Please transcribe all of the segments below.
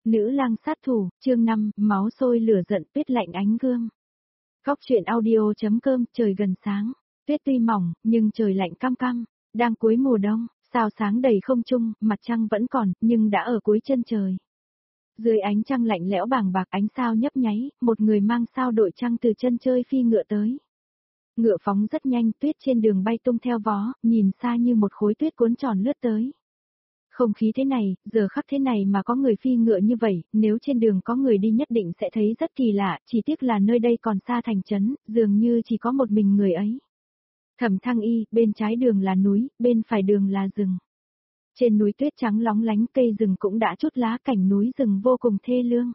Nữ lang sát thủ, chương 5, máu sôi lửa giận tuyết lạnh ánh gương. Góc truyện audio.com, trời gần sáng, tuyết tuy mỏng, nhưng trời lạnh căm căm, đang cuối mùa đông, sao sáng đầy không trung, mặt trăng vẫn còn, nhưng đã ở cuối chân trời. Dưới ánh trăng lạnh lẽo bàng bạc ánh sao nhấp nháy, một người mang sao đội trăng từ chân trời phi ngựa tới. Ngựa phóng rất nhanh, tuyết trên đường bay tung theo vó, nhìn xa như một khối tuyết cuốn tròn lướt tới. Không khí thế này, giờ khắc thế này mà có người phi ngựa như vậy, nếu trên đường có người đi nhất định sẽ thấy rất kỳ lạ, chỉ tiếc là nơi đây còn xa thành trấn, dường như chỉ có một mình người ấy. Thẩm Thăng Y, bên trái đường là núi, bên phải đường là rừng. Trên núi tuyết trắng lóng lánh, cây rừng cũng đã chút lá, cảnh núi rừng vô cùng thê lương.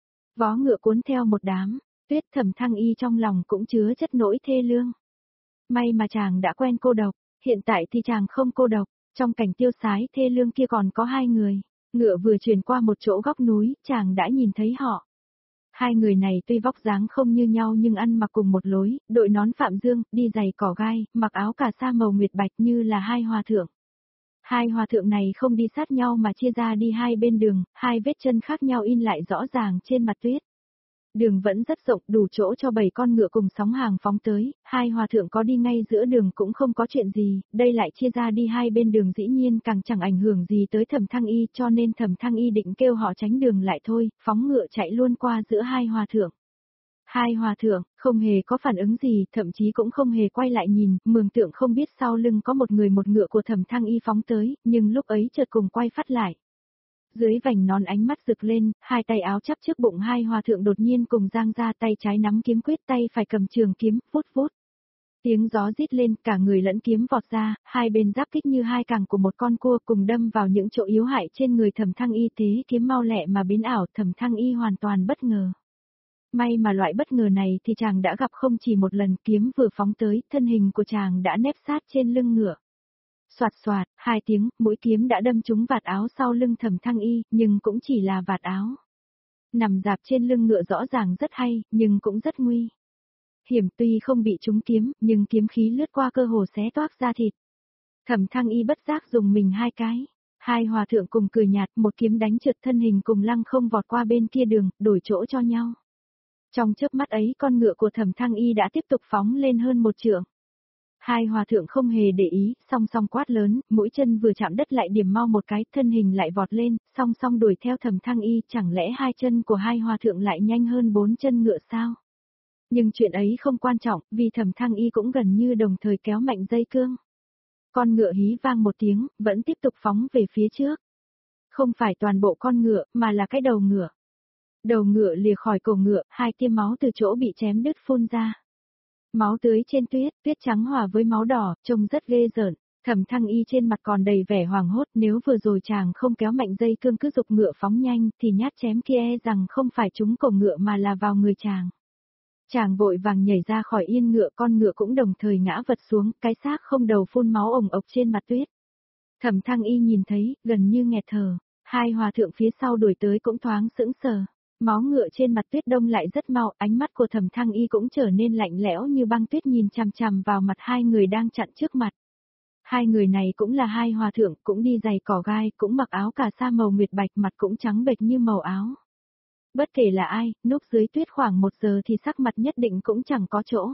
Vó ngựa cuốn theo một đám, tuyết. Thẩm Thăng Y trong lòng cũng chứa chất nỗi thê lương. May mà chàng đã quen cô độc, hiện tại thì chàng không cô độc. Trong cảnh tiêu sái thê lương kia còn có hai người, ngựa vừa chuyển qua một chỗ góc núi, chàng đã nhìn thấy họ. Hai người này tuy vóc dáng không như nhau nhưng ăn mặc cùng một lối, đội nón phạm dương, đi giày cỏ gai, mặc áo cà sa màu nguyệt bạch như là hai hòa thượng. Hai hòa thượng này không đi sát nhau mà chia ra đi hai bên đường, hai vết chân khác nhau in lại rõ ràng trên mặt tuyết. Đường vẫn rất rộng, đủ chỗ cho 7 con ngựa cùng sóng hàng phóng tới, hai hòa thượng có đi ngay giữa đường cũng không có chuyện gì, đây lại chia ra đi hai bên đường dĩ nhiên càng chẳng ảnh hưởng gì tới Thẩm Thăng Y, cho nên Thẩm Thăng Y định kêu họ tránh đường lại thôi, phóng ngựa chạy luôn qua giữa hai hòa thượng. Hai hòa thượng, không hề có phản ứng gì, thậm chí cũng không hề quay lại nhìn, mường tượng không biết sau lưng có một người một ngựa của Thẩm Thăng Y phóng tới, nhưng lúc ấy chợt cùng quay phát lại. Dưới vành nón ánh mắt rực lên, hai tay áo chắp trước bụng hai hòa thượng đột nhiên cùng giang ra, tay trái nắm kiếm quyết, tay phải cầm trường kiếm, vút vút. Tiếng gió rít lên, cả người lẫn kiếm vọt ra, hai bên giáp kích như hai càng của một con cua cùng đâm vào những chỗ yếu hại trên người Thẩm Thăng Y, thế kiếm mau lẹ mà biến ảo, Thẩm Thăng Y hoàn toàn bất ngờ. May mà loại bất ngờ này thì chàng đã gặp không chỉ một lần, kiếm vừa phóng tới, thân hình của chàng đã nép sát trên lưng ngựa. Soạt soạt, hai tiếng, mũi kiếm đã đâm trúng vạt áo sau lưng Thẩm Thăng Y, nhưng cũng chỉ là vạt áo. Nằm dạp trên lưng ngựa rõ ràng rất hay, nhưng cũng rất nguy hiểm, tuy không bị trúng kiếm, nhưng kiếm khí lướt qua cơ hồ xé toác da thịt. Thẩm Thăng Y bất giác dùng mình hai cái. Hai hòa thượng cùng cười nhạt, một kiếm đánh trượt, thân hình cùng lăng không vọt qua bên kia đường, đổi chỗ cho nhau. Trong chớp mắt ấy, con ngựa của Thẩm Thăng Y đã tiếp tục phóng lên hơn một trượng. Hai hòa thượng không hề để ý, song song quát lớn, mũi chân vừa chạm đất lại điểm mau một cái, thân hình lại vọt lên, song song đuổi theo Thẩm Thăng Y, chẳng lẽ hai chân của hai hòa thượng lại nhanh hơn 4 chân ngựa sao? Nhưng chuyện ấy không quan trọng, vì Thẩm Thăng Y cũng gần như đồng thời kéo mạnh dây cương. Con ngựa hí vang một tiếng, vẫn tiếp tục phóng về phía trước. Không phải toàn bộ con ngựa, mà là cái đầu ngựa. Đầu ngựa lìa khỏi cổ ngựa, hai tia máu từ chỗ bị chém đứt phun ra. Máu tưới trên tuyết, tuyết trắng hòa với máu đỏ, trông rất ghê rợn. Thẩm Thăng Y trên mặt còn đầy vẻ hoảng hốt, nếu vừa rồi chàng không kéo mạnh dây cương cứ giục ngựa phóng nhanh, thì nhát chém kia e rằng không phải trúng cổ ngựa mà là vào người chàng. Chàng vội vàng nhảy ra khỏi yên ngựa, con ngựa cũng đồng thời ngã vật xuống, cái xác không đầu phun máu ồng ộc trên mặt tuyết. Thẩm Thăng Y nhìn thấy, gần như nghẹt thở, hai hòa thượng phía sau đuổi tới cũng thoáng sững sờ. Máu ngựa trên mặt tuyết đông lại rất mau, ánh mắt của Thẩm Thăng Y cũng trở nên lạnh lẽo như băng tuyết, nhìn chằm chằm vào mặt hai người đang chặn trước mặt. Hai người này cũng là hai hòa thượng, cũng đi giày cỏ gai, cũng mặc áo cà sa màu nguyệt bạch, mặt cũng trắng bệch như màu áo. Bất kể là ai, núp dưới tuyết khoảng 1 giờ thì sắc mặt nhất định cũng chẳng có chỗ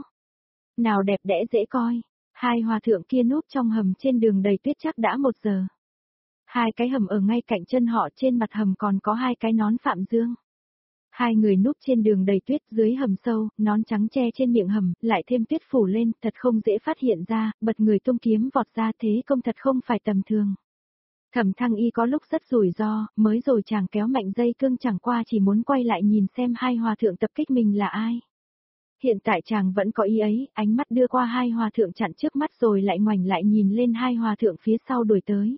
nào đẹp đẽ dễ coi. Hai hòa thượng kia núp trong hầm trên đường đầy tuyết chắc đã 1 giờ. Hai cái hầm ở ngay cạnh chân họ, trên mặt hầm còn có hai cái nón phạm dương. Hai người núp trên đường đầy tuyết, dưới hầm sâu, nón trắng che trên miệng hầm, lại thêm tuyết phủ lên, thật không dễ phát hiện ra, bật người tung kiếm vọt ra, thế công thật không phải tầm thường. Thẩm Thăng Y có lúc rất rủi ro, mới rồi chàng kéo mạnh dây cương chẳng qua chỉ muốn quay lại nhìn xem hai hòa thượng tập kích mình là ai. Hiện tại chàng vẫn có ý ấy, ánh mắt đưa qua hai hòa thượng chặn trước mắt rồi lại ngoảnh lại nhìn lên hai hòa thượng phía sau đuổi tới.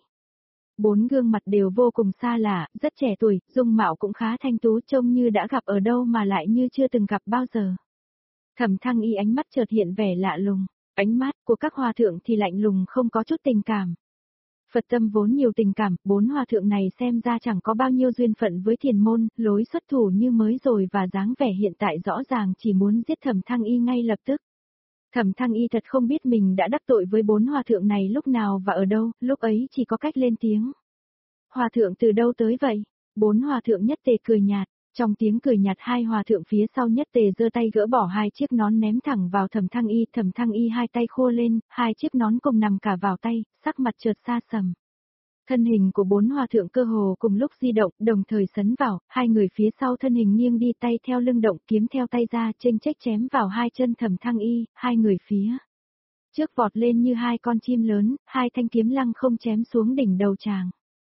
4 gương mặt đều vô cùng xa lạ, rất trẻ tuổi, dung mạo cũng khá thanh tú, trông như đã gặp ở đâu mà lại như chưa từng gặp bao giờ. Thẩm Thăng Y ánh mắt chợt hiện vẻ lạ lùng, ánh mắt của các hòa thượng thì lạnh lùng không có chút tình cảm. Phật tâm vốn nhiều tình cảm, 4 hòa thượng này xem ra chẳng có bao nhiêu duyên phận với thiền môn, lối xuất thủ như mới rồi và dáng vẻ hiện tại rõ ràng chỉ muốn giết Thẩm Thăng Y ngay lập tức. Thẩm Thăng Y thật không biết mình đã đắc tội với 4 hòa thượng này lúc nào và ở đâu, lúc ấy chỉ có cách lên tiếng. Hòa thượng từ đâu tới vậy? Bốn hòa thượng nhất tề cười nhạt, trong tiếng cười nhạt hai hòa thượng phía sau nhất tề giơ tay gỡ bỏ hai chiếc nón ném thẳng vào Thẩm Thăng Y hai tay khô lên, hai chiếc nón cùng nằm cả vào tay, sắc mặt chợt xa sầm. Thân hình của bốn hòa thượng cơ hồ cùng lúc di động, đồng thời sấn vào, hai người phía sau thân hình nghiêng đi tay theo lưng động kiếm theo tay ra chênh chếch chém vào hai chân Thẩm Thăng Y, hai người phía trước vọt lên như hai con chim lớn, hai thanh kiếm lăng không chém xuống đỉnh đầu chàng.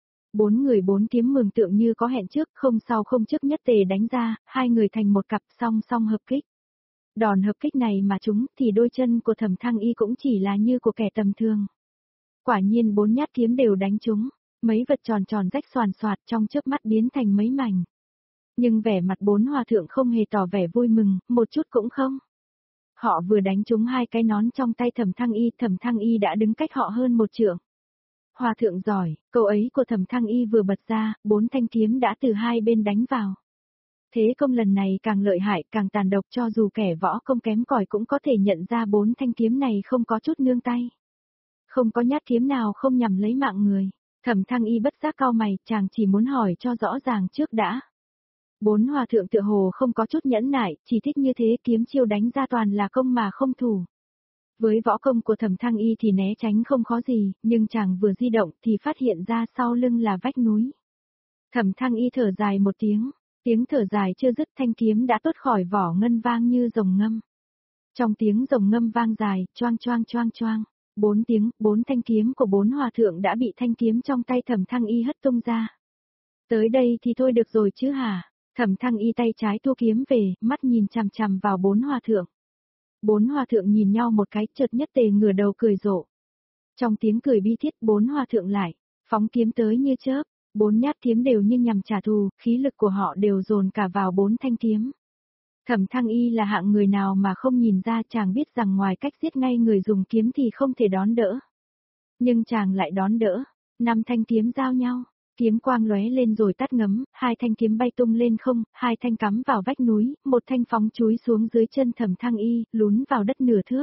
Bốn người bốn kiếm mường tượng như có hẹn trước, không sau không trước nhất tề đánh ra, hai người thành một cặp song song hợp kích. Đòn hợp kích này mà chúng thì đôi chân của Thẩm Thăng Y cũng chỉ là như của kẻ tầm thường. Quả nhiên bốn nhát kiếm đều đánh trúng, mấy vật tròn tròn rách xoàn xoạt trong chớp mắt biến thành mấy mảnh. Nhưng vẻ mặt bốn hòa thượng không hề tỏ vẻ vui mừng, một chút cũng không. Họ vừa đánh trúng hai cái nón trong tay Thẩm Thăng Y đã đứng cách họ hơn một trượng. Hòa thượng giỏi, câu ấy của Thẩm Thăng Y vừa bật ra, bốn thanh kiếm đã từ hai bên đánh vào. Thế công lần này càng lợi hại, càng tàn độc cho dù kẻ võ công kém cỏi cũng có thể nhận ra bốn thanh kiếm này không có chút nương tay. Không có nhát kiếm nào không nhằm lấy mạng người. Thẩm Thăng Y bất giác cau mày, chàng chỉ muốn hỏi cho rõ ràng trước đã. Bốn hòa thượng tựa hồ không có chút nhẫn nại, chỉ thích như thế kiếm chiêu đánh ra toàn là công mà không thủ. Với võ công của Thẩm Thăng Y thì né tránh không khó gì, nhưng chàng vừa di động thì phát hiện ra sau lưng là vách núi. Thẩm Thăng Y thở dài một tiếng thở dài chưa dứt thanh kiếm đã tuốt khỏi vỏ ngân vang như rồng ngâm. Trong tiếng rồng ngâm vang dài, choang choang choang choang, bốn thanh kiếm của bốn hòa thượng đã bị thanh kiếm trong tay Thẩm Thăng Y hất tung ra. Tới đây thì thôi được rồi chứ hả? Thẩm Thăng Y tay trái thu kiếm về, mắt nhìn chằm chằm vào bốn hòa thượng. Bốn hòa thượng nhìn nhau một cái, chợt nhất tề ngửa đầu cười rộ. Trong tiếng cười bi thiết, bốn hòa thượng lại phóng kiếm tới như chớp, bốn nhát kiếm đều như nhằm trả thù, khí lực của họ đều dồn cả vào bốn thanh kiếm. Thẩm Thăng Y là hạng người nào mà không nhìn ra, chàng biết rằng ngoài cách giết ngay người dùng kiếm thì không thể đón đỡ. Nhưng chàng lại đón đỡ, năm thanh kiếm giao nhau. Kiếm quang lóe lên rồi tắt ngấm, hai thanh kiếm bay tung lên không, hai thanh cắm vào vách núi, một thanh phóng chúi xuống dưới chân Thẩm Thăng Y, lún vào đất nửa thước.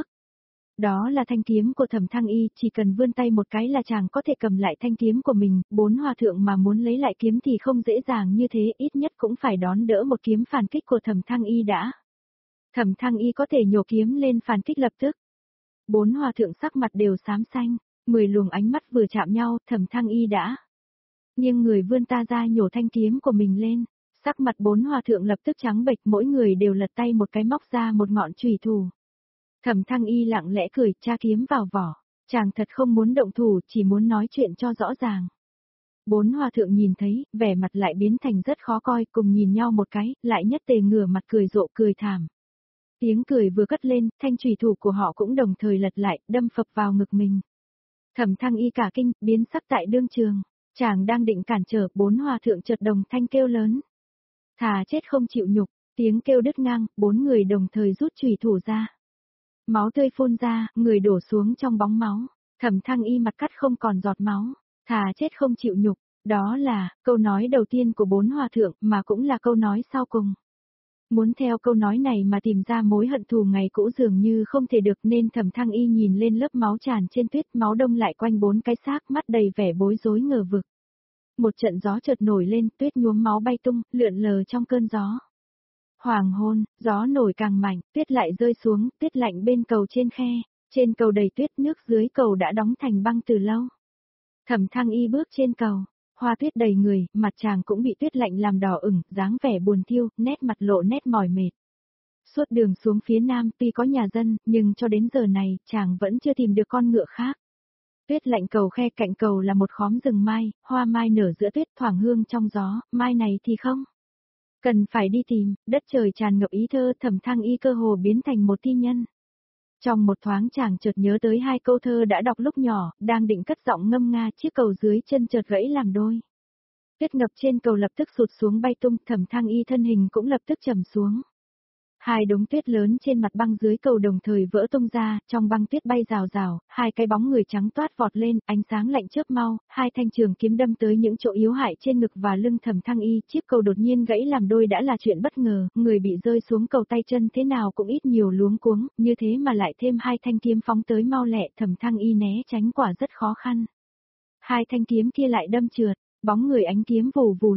Đó là thanh kiếm của Thẩm Thăng Y, chỉ cần vươn tay một cái là chàng có thể cầm lại thanh kiếm của mình, bốn hòa thượng mà muốn lấy lại kiếm thì không dễ dàng như thế, ít nhất cũng phải đón đỡ một kiếm phản kích của Thẩm Thăng Y đã. Thẩm Thăng Y có thể nhổ kiếm lên phản kích lập tức. Bốn hòa thượng sắc mặt đều xám xanh, 10 luồng ánh mắt vừa chạm nhau, Thẩm Thăng Y đã nhưng người vươn ta ra nhổ thanh kiếm của mình lên, sắc mặt bốn hòa thượng lập tức trắng bệch, mỗi người đều lật tay một cái móc ra một ngọn chùy thủ. Thẩm Thăng Y lặng lẽ cười, tra kiếm vào vỏ, chàng thật không muốn động thủ, chỉ muốn nói chuyện cho rõ ràng. Bốn hòa thượng nhìn thấy, vẻ mặt lại biến thành rất khó coi, cùng nhìn nhau một cái, lại nhất tề ngửa mặt cười rộ cười thảm. Tiếng cười vừa cất lên, thanh chùy thủ của họ cũng đồng thời lật lại, đâm phập vào ngực mình. Thẩm Thăng Y cả kinh, biến sắc tại đương trường. Chàng đang định cản trở, bốn hòa thượng chợt đồng thanh kêu lớn. Thà chết không chịu nhục, tiếng kêu đứt ngang, bốn người đồng thời rút chùy thủ ra. Máu tươi phun ra, người đổ xuống trong bóng máu. Thẩm Thăng Y mặt cắt không còn giọt máu. Thà chết không chịu nhục, đó là câu nói đầu tiên của bốn hòa thượng mà cũng là câu nói sau cùng. Muốn theo câu nói này mà tìm ra mối hận thù ngày cũ dường như không thể được, nên Thẩm Thăng Y nhìn lên lớp máu tràn trên tuyết, máu đông lại quanh bốn cái xác, mắt đầy vẻ bối rối ngờ vực. Một trận gió chợt nổi lên, tuyết nhuốm máu bay tung, lượn lờ trong cơn gió. Hoàng hôn, gió nổi càng mạnh, tuyết lại rơi xuống, tuyết lạnh bên cầu trên khe, trên cầu đầy tuyết, nước dưới cầu đã đóng thành băng từ lâu. Thẩm Thăng Y bước trên cầu, hoa tuyết đầy người, mặt chàng cũng bị tuyết lạnh làm đỏ ửng, dáng vẻ buồn thiêu, nét mặt lộ nét mỏi mệt. Suốt đường xuống phía nam tuy có nhà dân, nhưng cho đến giờ này, chàng vẫn chưa tìm được con ngựa khác. Tuyết lạnh cầu khe, cạnh cầu là một khóm rừng mai, hoa mai nở giữa tuyết thoảng hương trong gió, mai này thì không. Cần phải đi tìm, đất trời tràn ngập ý thơ, Thẩm Thăng Y cơ hồ biến thành một thi nhân. Trong một thoáng chàng chợt nhớ tới hai câu thơ đã đọc lúc nhỏ, đang định cất giọng ngâm nga, chiếc cầu dưới chân chợt gãy làm đôi. Tuyết ngập trên cầu lập tức sụt xuống bay tung, Thẩm Thăng Y thân hình cũng lập tức trầm xuống. Hai đống tuyết lớn trên mặt băng dưới cầu đồng thời vỡ tung ra, trong băng tuyết bay rào rào, hai cái bóng người trắng toát vọt lên, ánh sáng lạnh chớp mau, hai thanh trường kiếm đâm tới những chỗ yếu hại trên ngực và lưng Thẩm Thăng Y, chiếc cầu đột nhiên gãy làm đôi đã là chuyện bất ngờ, người bị rơi xuống cầu tay chân thế nào cũng ít nhiều luống cuống, như thế mà lại thêm hai thanh kiếm phóng tới mau lẹ, Thẩm Thăng Y né tránh quả rất khó khăn. Hai thanh kiếm kia lại đâm trượt, bóng người ánh kiếm vù vù lướt.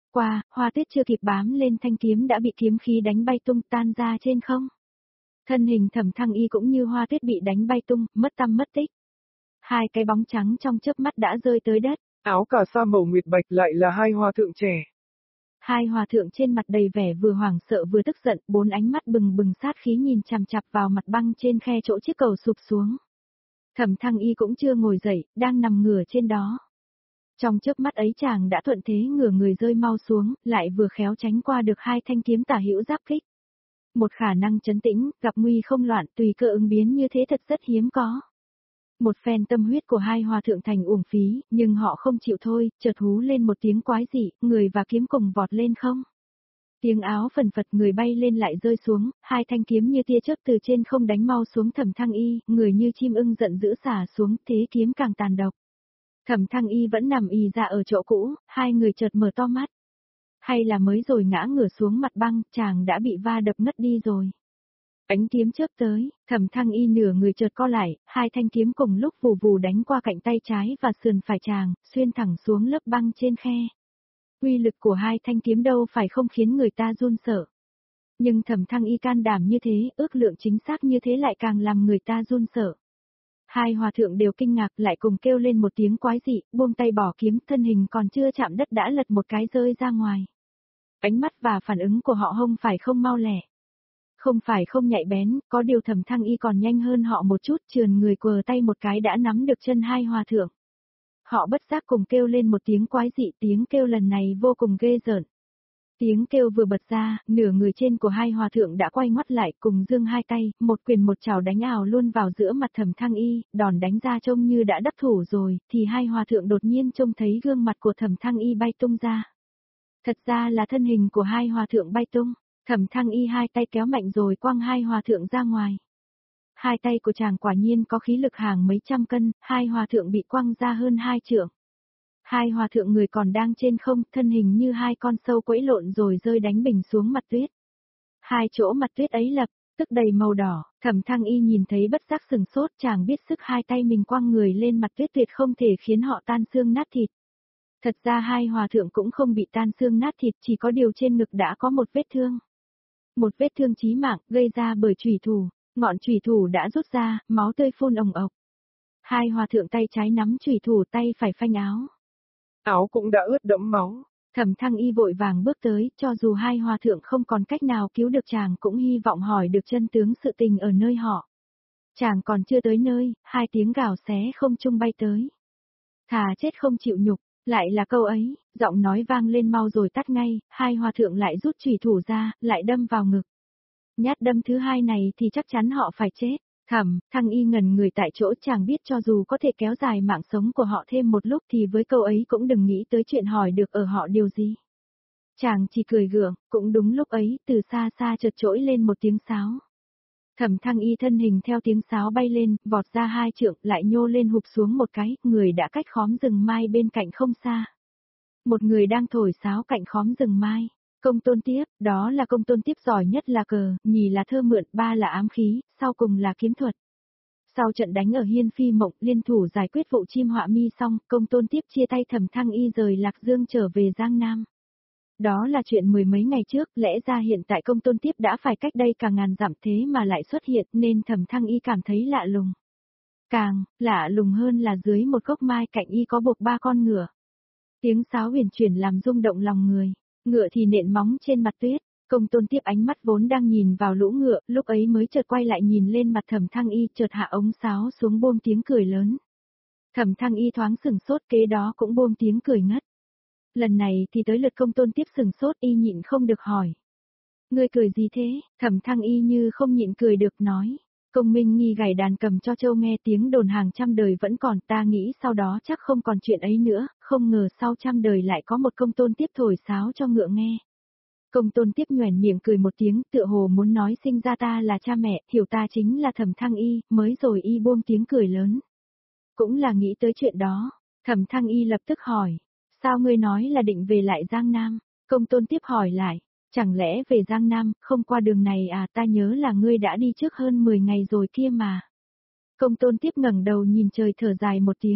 qua, Hoa Tuyết chưa kịp bám lên thanh kiếm đã bị kiếm khí đánh bay tung tan ra trên không. Thân hình Thẩm Thăng Y cũng như Hoa Tuyết bị đánh bay tung, mất tăm mất tích. Hai cái bóng trắng trong chớp mắt đã rơi tới đất. Áo cà sa màu nguyệt bạch lại là hai hòa thượng trẻ. Hai hòa thượng trên mặt đầy vẻ vừa hoảng sợ vừa tức giận, bốn ánh mắt bừng bừng sát khí nhìn chằm chằm vào mặt băng trên khe chỗ chiếc cầu sụp xuống. Thẩm Thăng Y cũng chưa ngồi dậy, đang nằm ngửa trên đó. Trong chớp mắt ấy chàng đã thuận thế ngửa người rơi mau xuống, lại vừa khéo tránh qua được hai thanh kiếm tả hữu giáp kích. Một khả năng trấn tĩnh, gặp nguy không loạn, tùy cơ ứng biến như thế thật rất hiếm có. Một phen tâm huyết của hai hòa thượng thành uổng phí, nhưng họ không chịu thôi, chợt hú lên một tiếng quái dị, người và kiếm cùng vọt lên không. Tiếng áo phần phật, người bay lên lại rơi xuống, hai thanh kiếm như tia chớp từ trên không đánh mau xuống Thẩm Thăng Y, người như chim ưng giận dữ xả xuống, thế kiếm càng tàn độc. Thẩm Thăng Y vẫn nằm ì ra ở chỗ cũ, hai người chợt mở to mắt. Hay là mới rồi ngã ngửa xuống mặt băng, chàng đã bị va đập ngất đi rồi. Ánh kiếm chớp tới, Thẩm Thăng Y nửa người chợt co lại, hai thanh kiếm cùng lúc vù vù đánh qua cạnh tay trái và sườn phải chàng, xuyên thẳng xuống lớp băng trên khe. Uy lực của hai thanh kiếm đâu phải không khiến người ta run sợ. Nhưng Thẩm Thăng Y can đảm như thế, ước lượng chính xác như thế lại càng làm người ta run sợ. Hai hòa thượng đều kinh ngạc lại cùng kêu lên một tiếng quái dị, buông tay bỏ kiếm, thân hình còn chưa chạm đất đã lật một cái rơi ra ngoài. Ánh mắt và phản ứng của họ không phải không mau lẹ. Không phải không nhạy bén, có điều Thẩm Thăng Y còn nhanh hơn họ một chút, trườn người quờ tay một cái đã nắm được chân hai hòa thượng. Họ bất giác cùng kêu lên một tiếng quái dị, tiếng kêu lần này vô cùng ghê rợn. Tiếng kêu vừa bật ra, nửa người trên của hai hòa thượng đã quay ngoắt lại cùng giương hai tay, một quyền một chảo đánh ảo luôn vào giữa mặt Thẩm Thăng Y, đòn đánh ra trông như đã đắc thủ rồi, thì hai hòa thượng đột nhiên trông thấy gương mặt của Thẩm Thăng Y bay tung ra. Thật ra là thân hình của hai hòa thượng bay tung, Thẩm Thăng Y hai tay kéo mạnh rồi quăng hai hòa thượng ra ngoài. Hai tay của chàng quả nhiên có khí lực hàng mấy trăm cân, hai hòa thượng bị quăng ra hơn 2 trượng. Hai hòa thượng người còn đang trên không, thân hình như hai con sâu quẫy lộn rồi rơi đánh bình xuống mặt tuyết. Hai chỗ mặt tuyết ấy lập, tức đầy màu đỏ, Thẩm Thăng Y nhìn thấy bất giác sừng sốt, chàng biết sức hai tay mình quăng người lên mặt tuyết tuyệt không thể khiến họ tan xương nát thịt. Thật ra hai hòa thượng cũng không bị tan xương nát thịt, chỉ có điều trên ngực đã có một vết thương. Một vết thương chí mạng, gây ra bởi chủy thủ, ngọn chủy thủ đã rút ra, máu tươi phun ồng ộc. Hai hòa thượng tay trái nắm chủy thủ, tay phải phanh áo. Áo cũng đã ướt đẫm máu. Thẩm Thăng Y vội vàng bước tới, cho dù hai hòa thượng không còn cách nào cứu được chàng cũng hy vọng hỏi được chân tướng sự tình ở nơi họ. Chàng còn chưa tới nơi, hai tiếng gào xé không trung bay tới. Thà chết không chịu nhục, lại là câu ấy, giọng nói vang lên mau rồi tắt ngay, hai hòa thượng lại rút chủy thủ ra, lại đâm vào ngực. Nhát đâm thứ hai này thì chắc chắn họ phải chết. Thẩm Thăng Y ngẩn người tại chỗ, chàng biết cho dù có thể kéo dài mạng sống của họ thêm một lúc thì với câu ấy cũng đừng nghĩ tới chuyện hỏi được ở họ điều gì. Chàng chỉ cười gượng, cũng đúng lúc ấy, từ xa xa chợt trỗi lên một tiếng sáo. Thẩm Thăng Y thân hình theo tiếng sáo bay lên, vọt ra 2 trượng, lại nhô lên hụp xuống một cái, người đã cách khóm rừng mai bên cạnh không xa. Một người đang thổi sáo cạnh khóm rừng mai. Công Tôn Tiếp, đó là Công Tôn Tiếp giỏi nhất là cờ, nhì là thơ mượn, ba là ám khí, sau cùng là kiếm thuật. Sau trận đánh ở Hiên Phi Mộng, liên thủ giải quyết vụ chim họa mi xong, Công Tôn Tiếp chia tay Thẩm Thăng Y rời Lạc Dương trở về Giang Nam. Đó là chuyện mười mấy ngày trước, lẽ ra hiện tại Công Tôn Tiếp đã phải cách đây cả ngàn dặm thế mà lại xuất hiện nên Thẩm Thăng Y cảm thấy lạ lùng. Càng lạ lùng hơn là dưới một gốc mai cạnh y có buộc 3 con ngựa. Tiếng sáo huyền chuyển làm rung động lòng người. Ngựa thì nện móng trên mặt tuyết, Công Tôn Tiếp ánh mắt vốn đang nhìn vào lũ ngựa, lúc ấy mới chợt quay lại nhìn lên mặt Thẩm Thăng Y, chợt hạ ống sáo xuống buông tiếng cười lớn. Thẩm Thăng Y thoáng sừng sốt, kế đó cũng buông tiếng cười ngất. Lần này thì tới lượt Công Tôn Tiếp sừng sốt, y nhịn không được hỏi. Ngươi cười gì thế? Thẩm Thăng Y như không nhịn cười được nói. Công Minh Nghi gảy đàn cầm cho Châu nghe, tiếng đồn hàng trăm đời vẫn còn, ta nghĩ sau đó chắc không còn chuyện ấy nữa, không ngờ sau trăm đời lại có một Công Tôn Tiếp thổi sáo cho ngựa nghe. Công Tôn Tiếp nhoẻn miệng cười một tiếng, tựa hồ muốn nói sinh ra ta là cha mẹ, hiểu ta chính là Thẩm Thăng Y, mới rồi y buông tiếng cười lớn. Cũng là nghĩ tới chuyện đó, Thẩm Thăng Y lập tức hỏi, sao ngươi nói là định về lại Giang Nam? Công Tôn Tiếp hỏi lại, chẳng lẽ về Giang Nam, không qua đường này à, ta nhớ là ngươi đã đi trước hơn 10 ngày rồi kia mà. Công Tôn Tiếp ngẩng đầu nhìn trời thở dài một tiếng,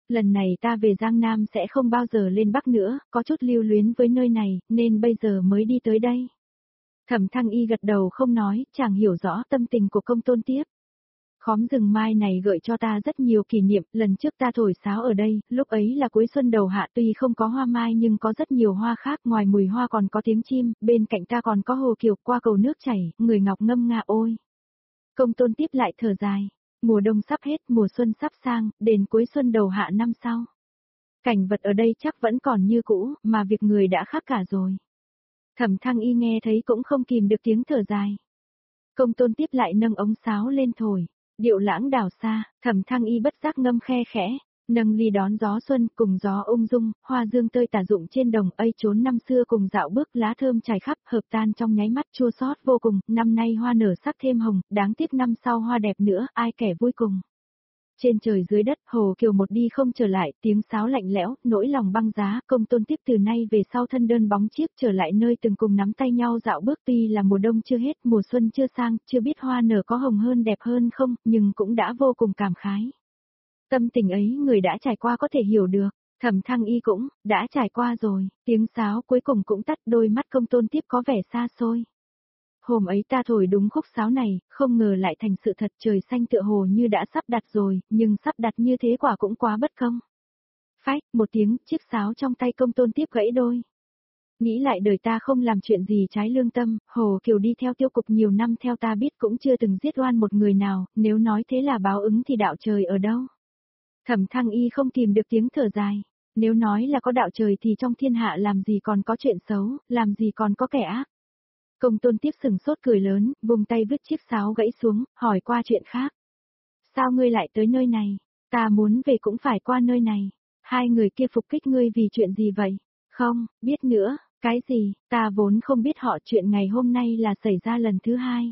Lần này ta về Giang Nam sẽ không bao giờ lên Bắc nữa, có chút lưu luyến với nơi này, nên bây giờ mới đi tới đây. Thẩm Thăng Y gật đầu không nói, chàng hiểu rõ tâm tình của Công Tôn Tiếp. Khóm rừng mai này gợi cho ta rất nhiều kỷ niệm, lần trước ta thổi sáo ở đây, lúc ấy là cuối xuân đầu hạ tuy không có hoa mai nhưng có rất nhiều hoa khác, ngoài mùi hoa còn có tiếng chim, bên cạnh ta còn có hồ kiều qua cầu nước chảy, người ngọc ngâm nga ôi. Công Tôn Tiếp lại thở dài, mùa đông sắp hết, mùa xuân sắp sang, đến cuối xuân đầu hạ năm sau. Cảnh vật ở đây chắc vẫn còn như cũ, mà việc người đã khác cả rồi. Thẩm Thăng Y nghe thấy cũng không kìm được tiếng thở dài. Công Tôn Tiếp lại nâng ống sáo lên thổi, điệu lãng đảo xa, Thẩm Thăng Y bất giác ngâm khe khẽ, nâng ly đón gió xuân cùng gió ung dung, hoa dương tơi tả rụng trên đồng ây trốn năm xưa cùng dạo bước lá thơm trải khắp, hợp tan trong nháy mắt chua xót vô cùng, năm nay hoa nở sắc thêm hồng, đáng tiếc năm sau hoa đẹp nữa, ai kẻ vui cùng. Trên trời dưới đất, hồ kiều một đi không trở lại, tiếng sáo lạnh lẽo, nỗi lòng băng giá, Công Tôn Tiếp từ nay về sau thân đơn bóng chiếc trở lại nơi từng cùng nắm tay nhau dạo bước, tuy là mùa đông chưa hết, mùa xuân chưa sang, chưa biết hoa nở có hồng hơn đẹp hơn không, nhưng cũng đã vô cùng cảm khái. Tâm tình ấy người đã trải qua có thể hiểu được, Thẩm Thăng Y cũng, đã trải qua rồi, tiếng sáo cuối cùng cũng tắt, đôi mắt Công Tôn Tiếp có vẻ xa xôi. Hôm ấy ta thổi đúng khúc sáo này, không ngờ lại thành sự thật, trời xanh tựa hồ như đã sắp đặt rồi, nhưng sắp đặt như thế quả cũng quá bất công. Phách, một tiếng, chiếc sáo trong tay Công Tôn Tiếp gãy đôi. Nghĩ lại đời ta không làm chuyện gì trái lương tâm, Hồ Kiều đi theo tiêu cục nhiều năm theo ta biết cũng chưa từng giết oan một người nào, nếu nói thế là báo ứng thì đạo trời ở đâu. Thẩm Thăng Y không kìm được tiếng thở dài, nếu nói là có đạo trời thì trong thiên hạ làm gì còn có chuyện xấu, làm gì còn có kẻ ác. Công Tôn Tiếp sừng sốt cười lớn, vùng tay vứt chiếc sáo gãy xuống, hỏi qua chuyện khác. Sao ngươi lại tới nơi này? Ta muốn về cũng phải qua nơi này. Hai người kia phục kích ngươi vì chuyện gì vậy? Không, biết nữa, cái gì, ta vốn không biết họ, chuyện ngày hôm nay là xảy ra lần thứ hai.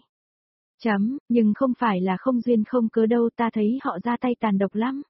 Nhưng không phải là không duyên không cớ đâu, ta thấy họ ra tay tàn độc lắm.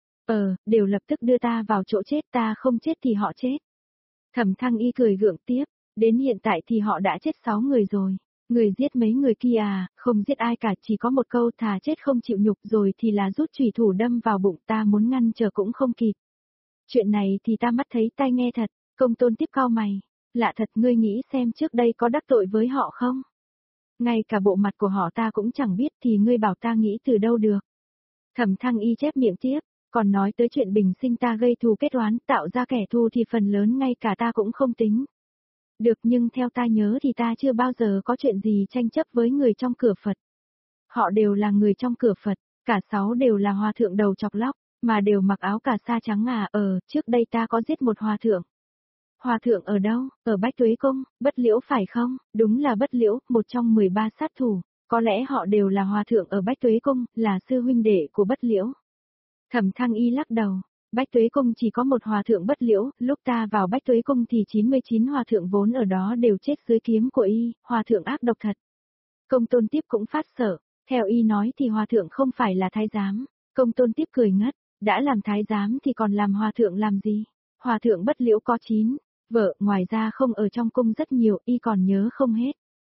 Đều lập tức đưa ta vào chỗ chết, ta không chết thì họ chết. Thẩm Thăng Y cười gượng tiếp, đến hiện tại thì họ đã chết 6 người rồi. Người giết mấy người kia à, không giết ai cả, chỉ có một câu thà chết không chịu nhục, rồi thì là rút chùy thủ đâm vào bụng, ta muốn ngăn trở cũng không kịp. Chuyện này thì ta mắt thấy tai nghe thật. Công Tôn Tiếp cau mày, lạ thật, ngươi nghĩ xem trước đây có đắc tội với họ không? Ngay cả bộ mặt của họ ta cũng chẳng biết thì ngươi bảo ta nghĩ từ đâu được. Thẩm Thăng Y chép miệng tiếp, còn nói tới chuyện bình sinh ta gây thù kết oán, tạo ra kẻ thù thì phần lớn ngay cả ta cũng không tính. Được, nhưng theo ta nhớ thì ta chưa bao giờ có chuyện gì tranh chấp với người trong cửa Phật. Họ đều là người trong cửa Phật, cả 6 đều là hòa thượng đầu chọc lóc, mà đều mặc áo cà sa trắng à. Trước đây ta có giết một hòa thượng. Hòa thượng ở đâu? Ở Bách Tuế Cung, Bất Liễu phải không? Đúng là Bất Liễu, một trong 13 sát thủ. Có lẽ họ đều là hòa thượng ở Bách Tuế Cung, là sư huynh đệ của Bất Liễu. Thẩm Thăng Y lắc đầu. Bách Tuế Cung chỉ có một hòa thượng Bất Liễu, lúc ta vào Bách Tuế Cung thì 99 hòa thượng vốn ở đó đều chết dưới kiếm của y, hòa thượng ác độc thật. Công Tôn Tiếp cũng phát sợ, theo y nói thì hòa thượng không phải là thái giám. Công Tôn Tiếp cười ngất, đã làm thái giám thì còn làm hòa thượng làm gì? Hòa thượng Bất Liễu có 9 vợ, ngoài ra không ở trong cung rất nhiều, y còn nhớ không hết.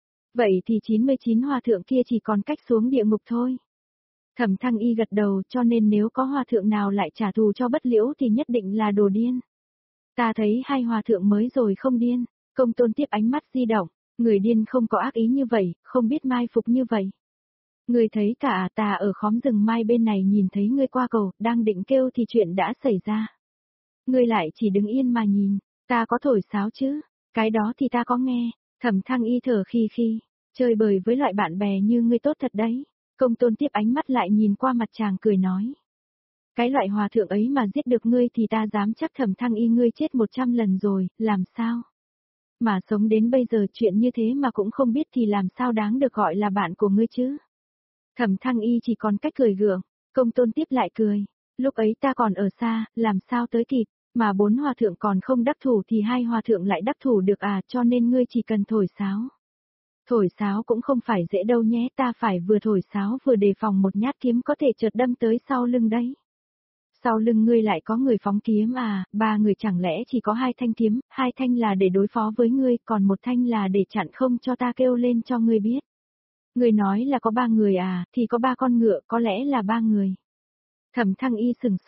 Vậy thì 99 hòa thượng kia chỉ còn cách xuống địa ngục thôi. Thẩm Thăng Y gật đầu, cho nên nếu có hòa thượng nào lại trả thù cho Bất Liễu thì nhất định là đồ điên. Ta thấy hai hòa thượng mới rồi không điên. Công Tôn Tiếp ánh mắt di động, người điên không có ác ý như vậy, không biết mai phục như vậy. Người thấy cả ta ở khóm rừng mai bên này nhìn thấy ngươi qua cầu, đang định kêu thì chuyện đã xảy ra. Ngươi lại chỉ đứng yên mà nhìn, ta có thổi sáo chứ, cái đó thì ta có nghe. Thẩm Thăng Y thở khi, chơi bời với loại bạn bè như ngươi tốt thật đấy. Công Tôn Tiếp ánh mắt lại nhìn qua mặt chàng cười nói. Cái loại hòa thượng ấy mà giết được ngươi thì ta dám chắc Thẩm Thăng Y ngươi chết 100 lần rồi, làm sao? Mà sống đến bây giờ chuyện như thế mà cũng không biết thì làm sao đáng được gọi là bạn của ngươi chứ? Thẩm Thăng Y chỉ còn cách cười gượng, Công Tôn Tiếp lại cười. Lúc ấy ta còn ở xa, làm sao tới kịp, mà 4 hòa thượng còn không đắc thủ thì 2 hòa thượng lại đắc thủ được à, cho nên ngươi chỉ cần thổi sáo. Thổi sáo cũng không phải dễ đâu nhé, ta phải vừa thổi sáo vừa đề phòng một nhát kiếm có thể chợt đâm tới sau lưng đấy. Sau lưng ngươi lại có người phóng kiếm à, 3 người chẳng lẽ chỉ có 2 thanh kiếm, 2 thanh là để đối phó với ngươi, còn 1 thanh là để chặn không cho ta kêu lên cho ngươi biết. Ngươi nói là có 3 người à, thì có 3 con ngựa, có lẽ là 3 người. Thẩm Thăng Y sừng sốt,